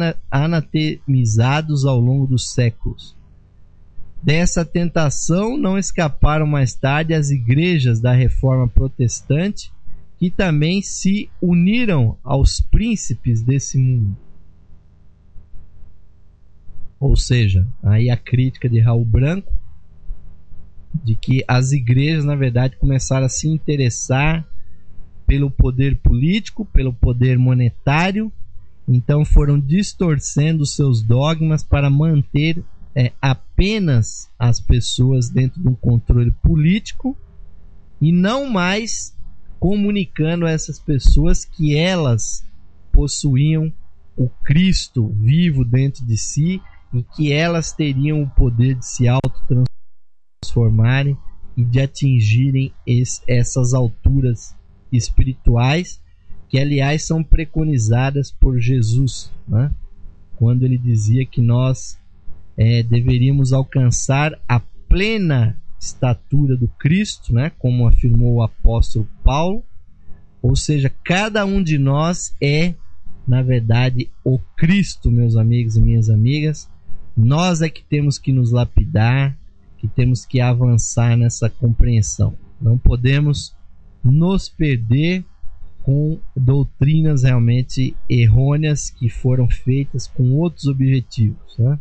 anatemizados ao longo dos séculos. Dessa tentação não escaparam mais tarde as igrejas da Reforma Protestante, que também se uniram aos príncipes desse mundo. Ou seja, aí a crítica de Raul Branco, de que as igrejas, na verdade, começaram a se interessar pelo poder político, pelo poder monetário, então foram distorcendo seus dogmas para manter é, apenas as pessoas dentro de um controle político e não mais comunicando a essas pessoas que elas possuíam o Cristo vivo dentro de si e que elas teriam o poder de se autotransformarem e de atingirem esse, essas alturas espirituais, que aliás são preconizadas por Jesus, né? Quando ele dizia que nós é, deveríamos alcançar a plena estatura do Cristo, né? Como afirmou o apóstolo Paulo, ou seja, cada um de nós é, na verdade, o Cristo, meus amigos e minhas amigas. Nós é que temos que nos lapidar, que temos que avançar nessa compreensão. Não podemos nos perder com doutrinas realmente errôneas que foram feitas com outros objetivos, né?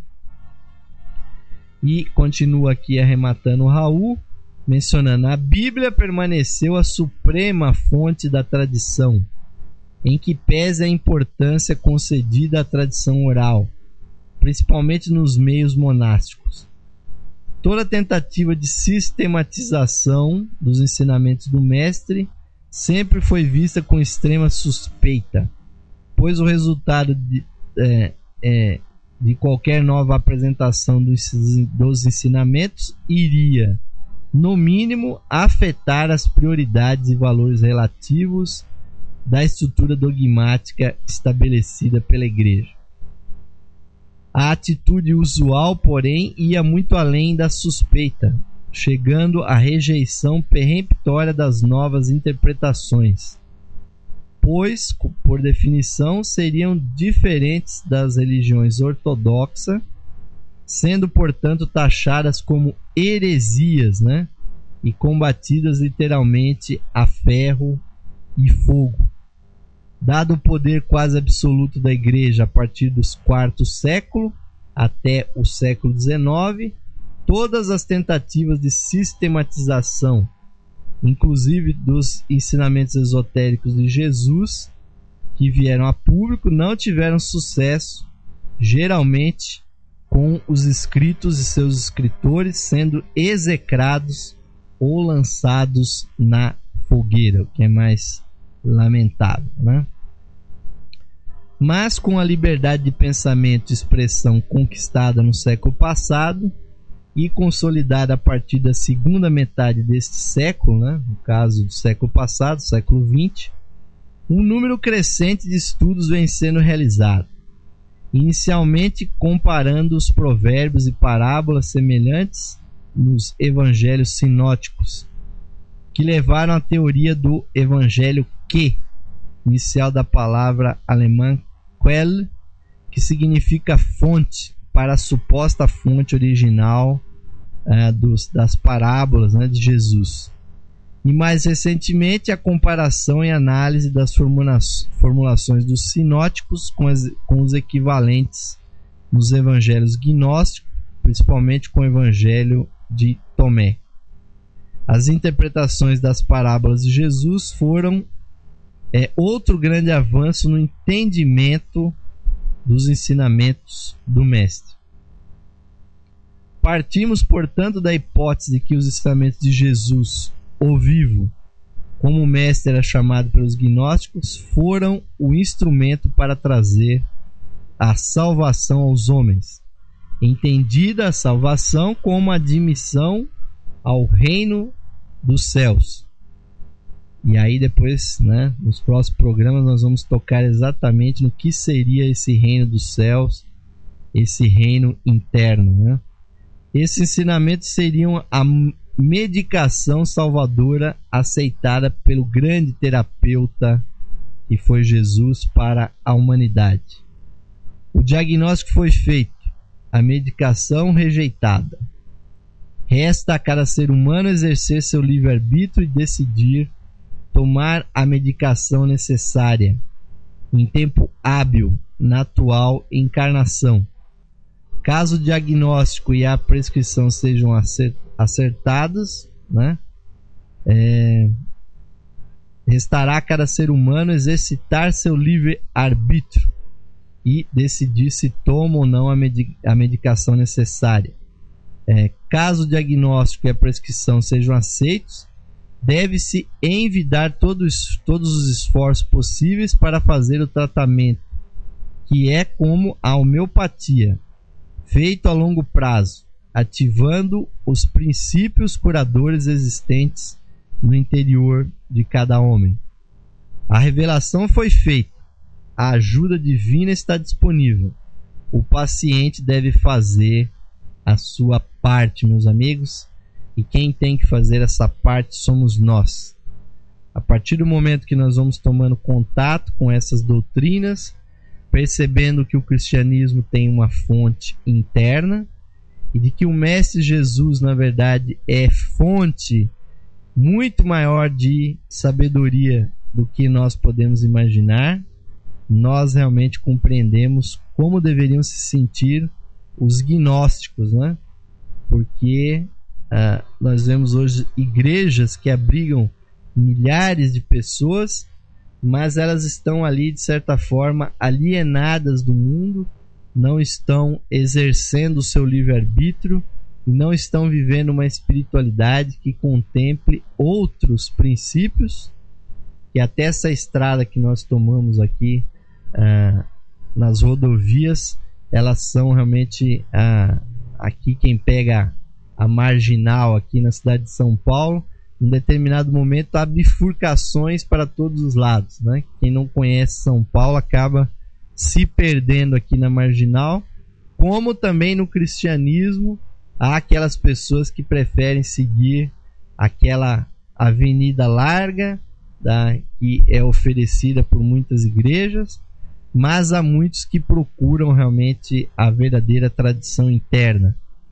E continua aqui arrematando o Raul, mencionando: a Bíblia permaneceu a suprema fonte da tradição, em que pese a importância concedida à tradição oral, principalmente nos meios monásticos. Toda tentativa de sistematização dos ensinamentos do mestre sempre foi vista com extrema suspeita, pois o resultado de, é, é, de qualquer nova apresentação dos, dos ensinamentos iria, no mínimo, afetar as prioridades e valores relativos da estrutura dogmática estabelecida pela Igreja. A atitude usual, porém, ia muito além da suspeita, chegando à rejeição peremptória das novas interpretações, pois, por definição, seriam diferentes das religiões ortodoxas, sendo, portanto, taxadas como heresias, né? E combatidas literalmente a ferro e fogo. Dado o poder quase absoluto da Igreja a partir do quarto século até o século dezenove, todas as tentativas de sistematização, inclusive dos ensinamentos esotéricos de Jesus, que vieram a público, não tiveram sucesso, geralmente com os escritos e seus escritores sendo execrados ou lançados na fogueira, o que é mais lamentável, né? Mas com a liberdade de pensamento e expressão conquistada no século passado e consolidada a partir da segunda metade deste século, né? No caso do século passado, século vinte, um número crescente de estudos vem sendo realizado, inicialmente comparando os provérbios e parábolas semelhantes nos evangelhos sinóticos, que levaram à teoria do evangelho que, inicial da palavra alemã Quelle, que significa fonte, para a suposta fonte original uh, dos, das parábolas, né, de Jesus. E mais recentemente a comparação e análise das formula formulações dos sinóticos com, as, com os equivalentes nos evangelhos gnósticos, principalmente com o evangelho de Tomé. As interpretações das parábolas de Jesus foram é, outro grande avanço no entendimento dos ensinamentos do Mestre. Partimos, portanto, da hipótese de que os ensinamentos de Jesus, o vivo, como o Mestre era chamado pelos gnósticos, foram o instrumento para trazer a salvação aos homens, entendida a salvação como a admissão ao reino dos céus. E aí depois, né, nos próximos programas nós vamos tocar exatamente no que seria esse reino dos céus, esse reino interno, né? Esses ensinamentos seriam a medicação salvadora aceitada pelo grande terapeuta que foi Jesus para a humanidade. O diagnóstico foi feito, a medicação rejeitada. Resta a cada ser humano exercer seu livre-arbítrio e decidir tomar a medicação necessária em tempo hábil na atual encarnação. caso o diagnóstico e a prescrição sejam acertados, né? É, restará a cada ser humano exercitar seu livre-arbítrio e decidir se toma ou não a, medic- a medicação necessária. É, caso o diagnóstico e a prescrição sejam aceitos, deve-se envidar todos, todos os esforços possíveis para fazer o tratamento, que é como a homeopatia, feito a longo prazo, ativando os princípios curadores existentes no interior de cada homem. A revelação foi feita, a ajuda divina está disponível. O paciente deve fazer a sua parte, meus amigos, e quem tem que fazer essa parte somos nós. A partir do momento que nós vamos tomando contato com essas doutrinas, percebendo que o cristianismo tem uma fonte interna e de que o Mestre Jesus, na verdade, é fonte muito maior de sabedoria do que nós podemos imaginar, nós realmente compreendemos como deveriam se sentir os gnósticos, né? Porque ah, nós vemos hoje igrejas que abrigam milhares de pessoas, mas elas estão ali, de certa forma, alienadas do mundo, não estão exercendo o seu livre-arbítrio e não estão vivendo uma espiritualidade que contemple outros princípios, que até essa estrada que nós tomamos aqui ah, nas rodovias, elas são realmente ah, aqui quem pega a marginal aqui na cidade de São Paulo, em determinado momento há bifurcações para todos os lados, né? Quem não conhece São Paulo acaba se perdendo aqui na marginal, como também no cristianismo há aquelas pessoas que preferem seguir aquela avenida larga, tá, que é oferecida por muitas igrejas, mas há muitos que procuram realmente a verdadeira tradição interna.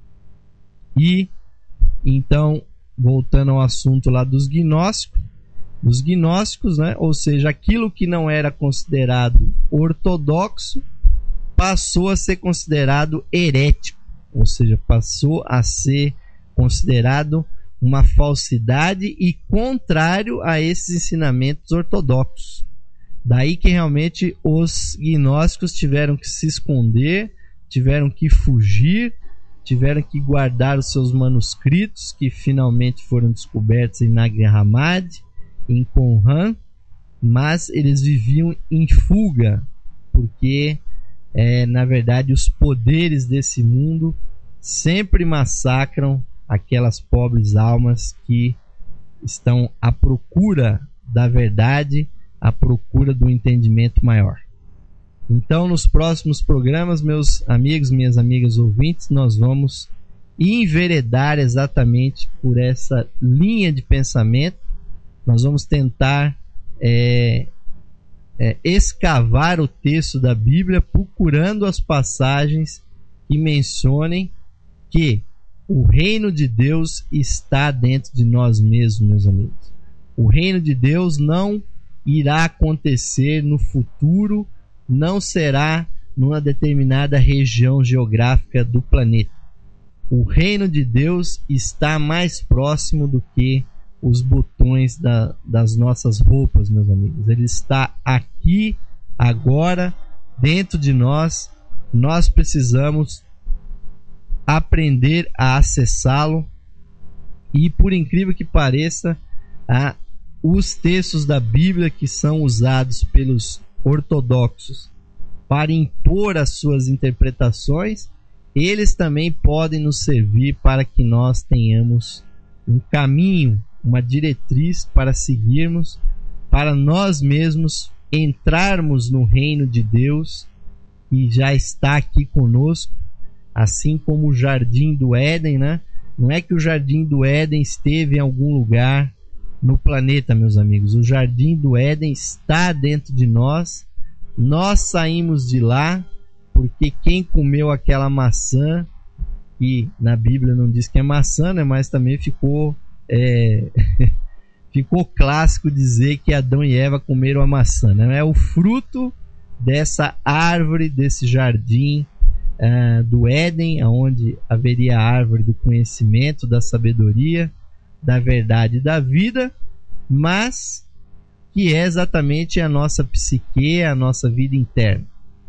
E então, voltando ao assunto lá dos gnósticos, os gnósticos, né, ou seja, aquilo que não era considerado ortodoxo passou a ser considerado herético, ou seja, passou a ser considerado uma falsidade e contrário a esses ensinamentos ortodoxos. Daí que realmente os gnósticos tiveram que se esconder, tiveram que fugir, tiveram que guardar os seus manuscritos, que finalmente foram descobertos em Nag Hammadi, em Qumran, mas eles viviam em fuga, porque é, na verdade os poderes desse mundo sempre massacram aquelas pobres almas que estão à procura da verdade, à procura do entendimento maior. Então, nos próximos programas, meus amigos, minhas amigas ouvintes, nós vamos enveredar exatamente por essa linha de pensamento. Nós vamos tentar é, é, escavar o texto da Bíblia, procurando as passagens que mencionem que o reino de Deus está dentro de nós mesmos, meus amigos. O reino de Deus não irá acontecer no futuro, não será numa determinada região geográfica do planeta. O reino de Deus está mais próximo do que os botões da, das nossas roupas, meus amigos. Ele está aqui, agora, dentro de nós. Nós precisamos aprender a acessá-lo. E, por incrível que pareça, a, os textos da Bíblia que são usados pelos ortodoxos para impor as suas interpretações, eles também podem nos servir para que nós tenhamos um caminho, uma diretriz para seguirmos, para nós mesmos entrarmos no reino de Deus que já está aqui conosco, assim como o Jardim do Éden, né? Não é que o Jardim do Éden esteve em algum lugar no planeta, meus amigos. O Jardim do Éden está dentro de nós. Nós saímos de lá porque quem comeu aquela maçã, e na Bíblia não diz que é maçã, né? Mas também ficou é, ficou clássico dizer que Adão e Eva comeram a maçã, né? É o fruto dessa árvore, desse jardim uh, do Éden, onde haveria a árvore do conhecimento, da sabedoria, da verdade e da vida, mas que é exatamente a nossa psique, a nossa vida interna.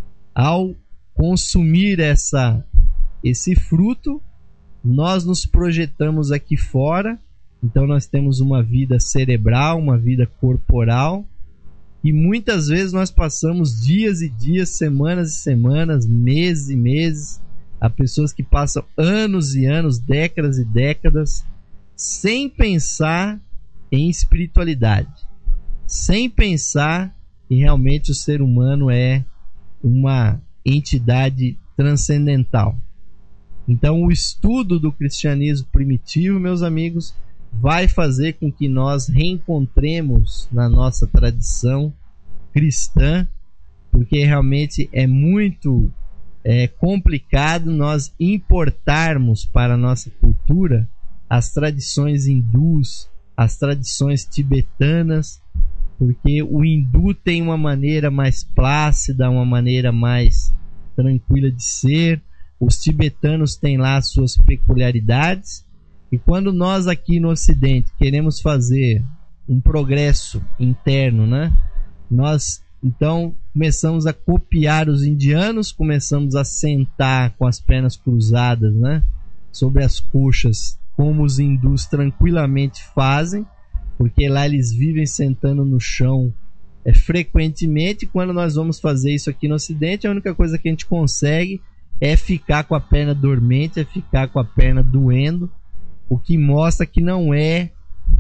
Ao consumir essa, esse fruto, nós nos projetamos aqui fora. Então nós temos uma vida cerebral, uma vida corporal, e muitas vezes nós passamos dias e dias, semanas e semanas, meses e meses. Há pessoas que passam anos e anos, décadas e décadas, sem pensar em espiritualidade, sem pensar que realmente o ser humano é uma entidade transcendental. Então o estudo do cristianismo primitivo, meus amigos, vai fazer com que nós reencontremos na nossa tradição cristã, porque realmente é muito é, complicado nós importarmos para a nossa cultura as tradições hindus, as tradições tibetanas, porque o hindu tem uma maneira mais plácida, uma maneira mais tranquila de ser, os tibetanos têm lá as suas peculiaridades. E quando nós aqui no Ocidente queremos fazer um progresso interno, né? Nós então começamos a copiar os indianos, começamos a sentar com as pernas cruzadas, né? Sobre as coxas, como os hindus tranquilamente fazem, porque lá eles vivem sentando no chão é, frequentemente. Quando nós vamos fazer isso aqui no Ocidente, a única coisa que a gente consegue é ficar com a perna dormente, é ficar com a perna doendo, o que mostra que não é,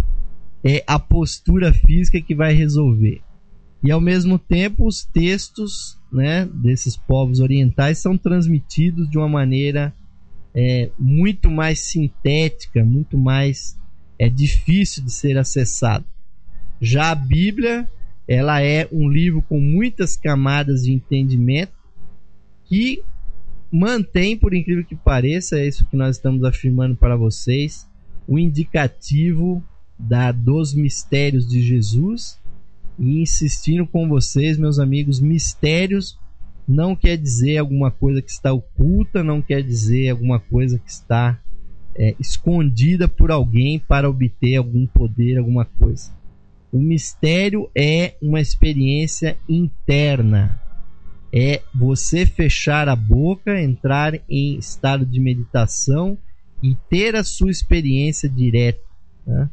é a postura física que vai resolver. E ao mesmo tempo os textos, né, desses povos orientais são transmitidos de uma maneira é, muito mais sintética, muito mais é, difícil de ser acessado. Já a Bíblia, ela é um livro com muitas camadas de entendimento que mantém, por incrível que pareça, é isso que nós estamos afirmando para vocês, o indicativo da, dos mistérios de Jesus, e insistindo com vocês, meus amigos, mistérios não quer dizer alguma coisa que está oculta, não quer dizer alguma coisa que está é, escondida por alguém para obter algum poder, alguma coisa. O mistério é uma experiência interna. É você fechar a boca, entrar em estado de meditação e ter a sua experiência direta, né?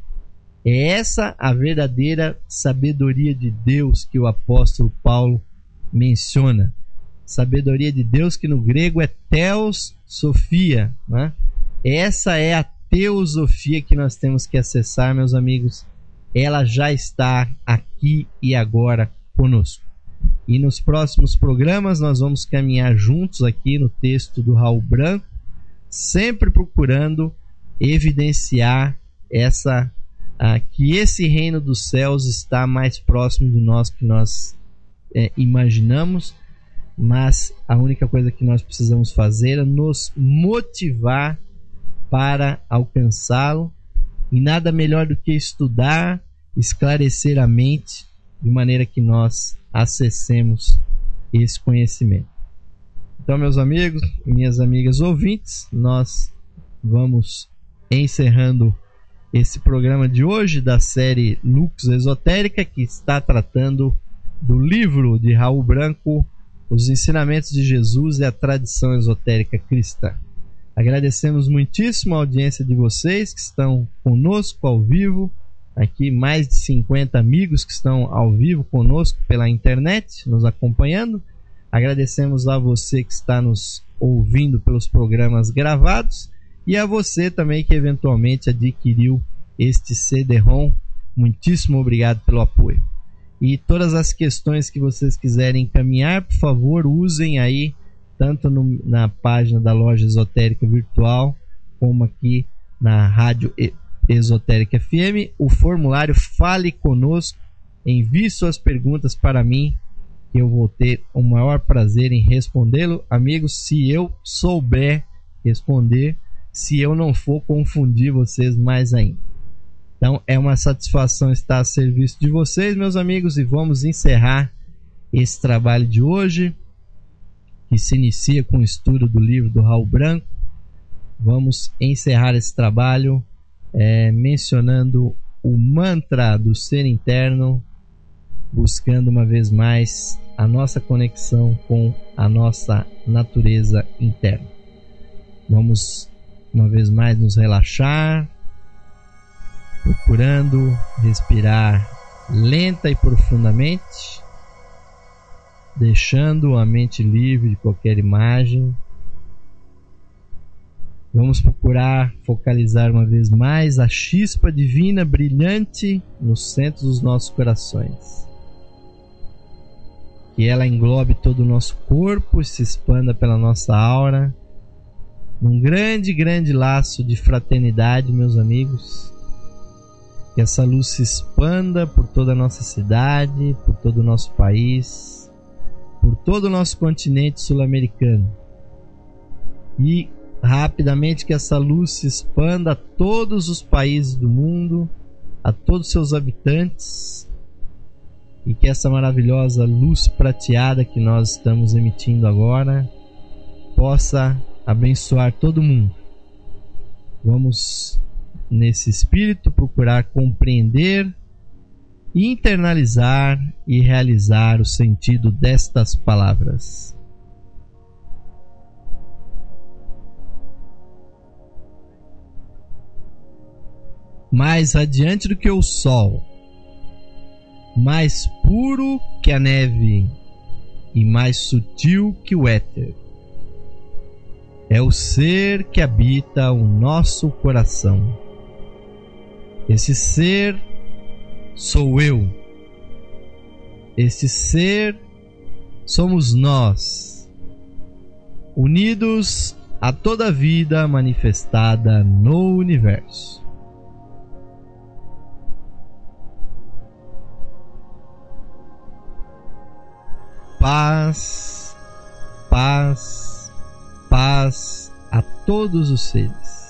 É essa a verdadeira sabedoria de Deus que o apóstolo Paulo menciona. Sabedoria de Deus, que no grego é Theos Sofia, né? Essa é a teosofia que nós temos que acessar, meus amigos. Ela já está aqui e agora conosco. E nos próximos programas nós vamos caminhar juntos aqui no texto do Raul Branco, sempre procurando evidenciar essa, ah, que esse reino dos céus está mais próximo de nós que nós é, imaginamos, mas a única coisa que nós precisamos fazer é nos motivar para alcançá-lo, e nada melhor do que estudar, esclarecer a mente, de maneira que nós acessemos esse conhecimento. Então, meus amigos e minhas amigas ouvintes, nós vamos encerrando esse programa de hoje da série Lux Esotérica, que está tratando do livro de Raul Branco, Os Ensinamentos de Jesus e a Tradição Esotérica Cristã. Agradecemos muitíssimo a audiência de vocês que estão conosco ao vivo, aqui mais de cinquenta amigos que estão ao vivo conosco pela internet, nos acompanhando. Agradecemos a você que está nos ouvindo pelos programas gravados e a você também que eventualmente adquiriu este C D-ROM. Muitíssimo obrigado pelo apoio. E todas as questões que vocês quiserem encaminhar, por favor, usem aí, tanto no, na página da Loja Esotérica Virtual, como aqui na Rádio Esotérica F M, o formulário Fale Conosco. Envie suas perguntas para mim, que eu vou ter o maior prazer em respondê-lo, amigos, se eu souber responder, se eu não for confundir vocês mais ainda. Então é uma satisfação estar a serviço de vocês, meus amigos, e vamos encerrar esse trabalho de hoje, que se inicia com o estudo do livro do Raul Branco. Vamos encerrar esse trabalho é, mencionando o mantra do ser interno, buscando uma vez mais a nossa conexão com a nossa natureza interna. Vamos uma vez mais nos relaxar, procurando respirar lenta e profundamente, deixando a mente livre de qualquer imagem. Vamos procurar focalizar uma vez mais a chispa divina brilhante no centro dos nossos corações. Que ela englobe todo o nosso corpo e se expanda pela nossa aura, num grande, grande laço de fraternidade, meus amigos. Que essa luz se expanda por toda a nossa cidade, por todo o nosso país, por todo o nosso continente sul-americano. E rapidamente que essa luz se expanda a todos os países do mundo, a todos os seus habitantes, e que essa maravilhosa luz prateada que nós estamos emitindo agora possa abençoar todo mundo. Vamos, nesse espírito, procurar compreender, internalizar e realizar o sentido destas palavras. Mais radiante do que o sol, mais puro que a neve e mais sutil que o éter, é o ser que habita o nosso coração. Esse ser sou eu. Esse ser somos nós, unidos a toda a vida manifestada no universo. Paz, paz, paz a todos os seres.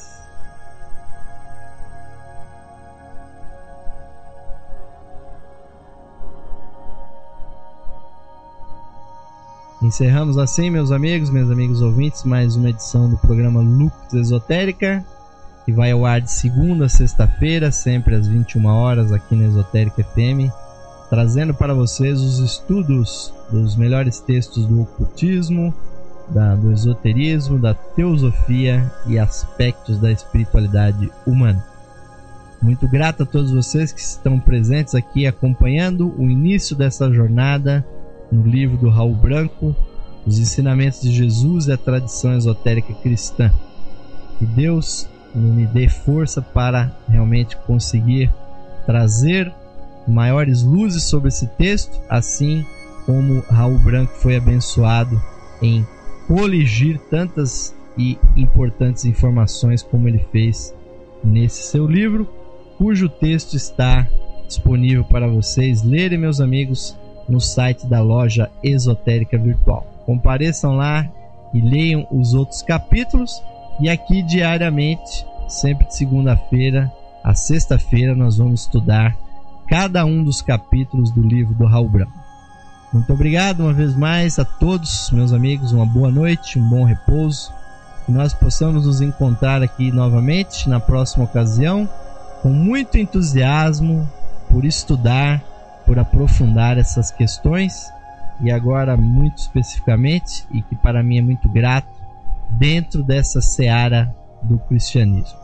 Encerramos assim, meus amigos, meus amigos ouvintes, mais uma edição do programa Lux Esotérica, que vai ao ar de segunda a sexta-feira, sempre às vinte e uma horas, aqui na Esotérica F M, trazendo para vocês os estudos dos melhores textos do ocultismo, da, do esoterismo, da teosofia e aspectos da espiritualidade humana. Muito grato a todos vocês que estão presentes aqui acompanhando o início dessa jornada no livro do Raul Branco, os ensinamentos de Jesus e a tradição esotérica cristã. Que Deus me dê força para realmente conseguir trazer maiores luzes sobre esse texto, assim como Raul Branco foi abençoado em coligir tantas e importantes informações como ele fez nesse seu livro, cujo texto está disponível para vocês lerem, meus amigos, no site da loja Esotérica Virtual. Compareçam lá e leiam os outros capítulos, e aqui diariamente, sempre de segunda-feira a sexta-feira, nós vamos estudar cada um dos capítulos do livro do Raul Branco. Muito obrigado uma vez mais a todos, meus amigos, uma boa noite, um bom repouso, que nós possamos nos encontrar aqui novamente na próxima ocasião, com muito entusiasmo por estudar, por aprofundar essas questões, e agora muito especificamente, e que para mim é muito grato, dentro dessa seara do cristianismo.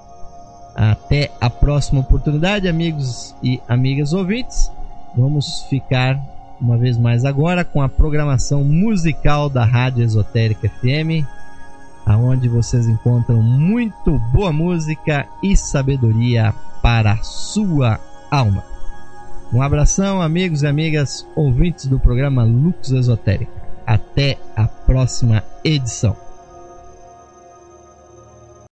Até a próxima oportunidade, amigos e amigas ouvintes. Vamos ficar uma vez mais agora com a programação musical da Rádio Esotérica F M, aonde vocês encontram muito boa música e sabedoria para a sua alma. Um abração, amigos e amigas ouvintes do programa Lux Esotérica. Até a próxima edição.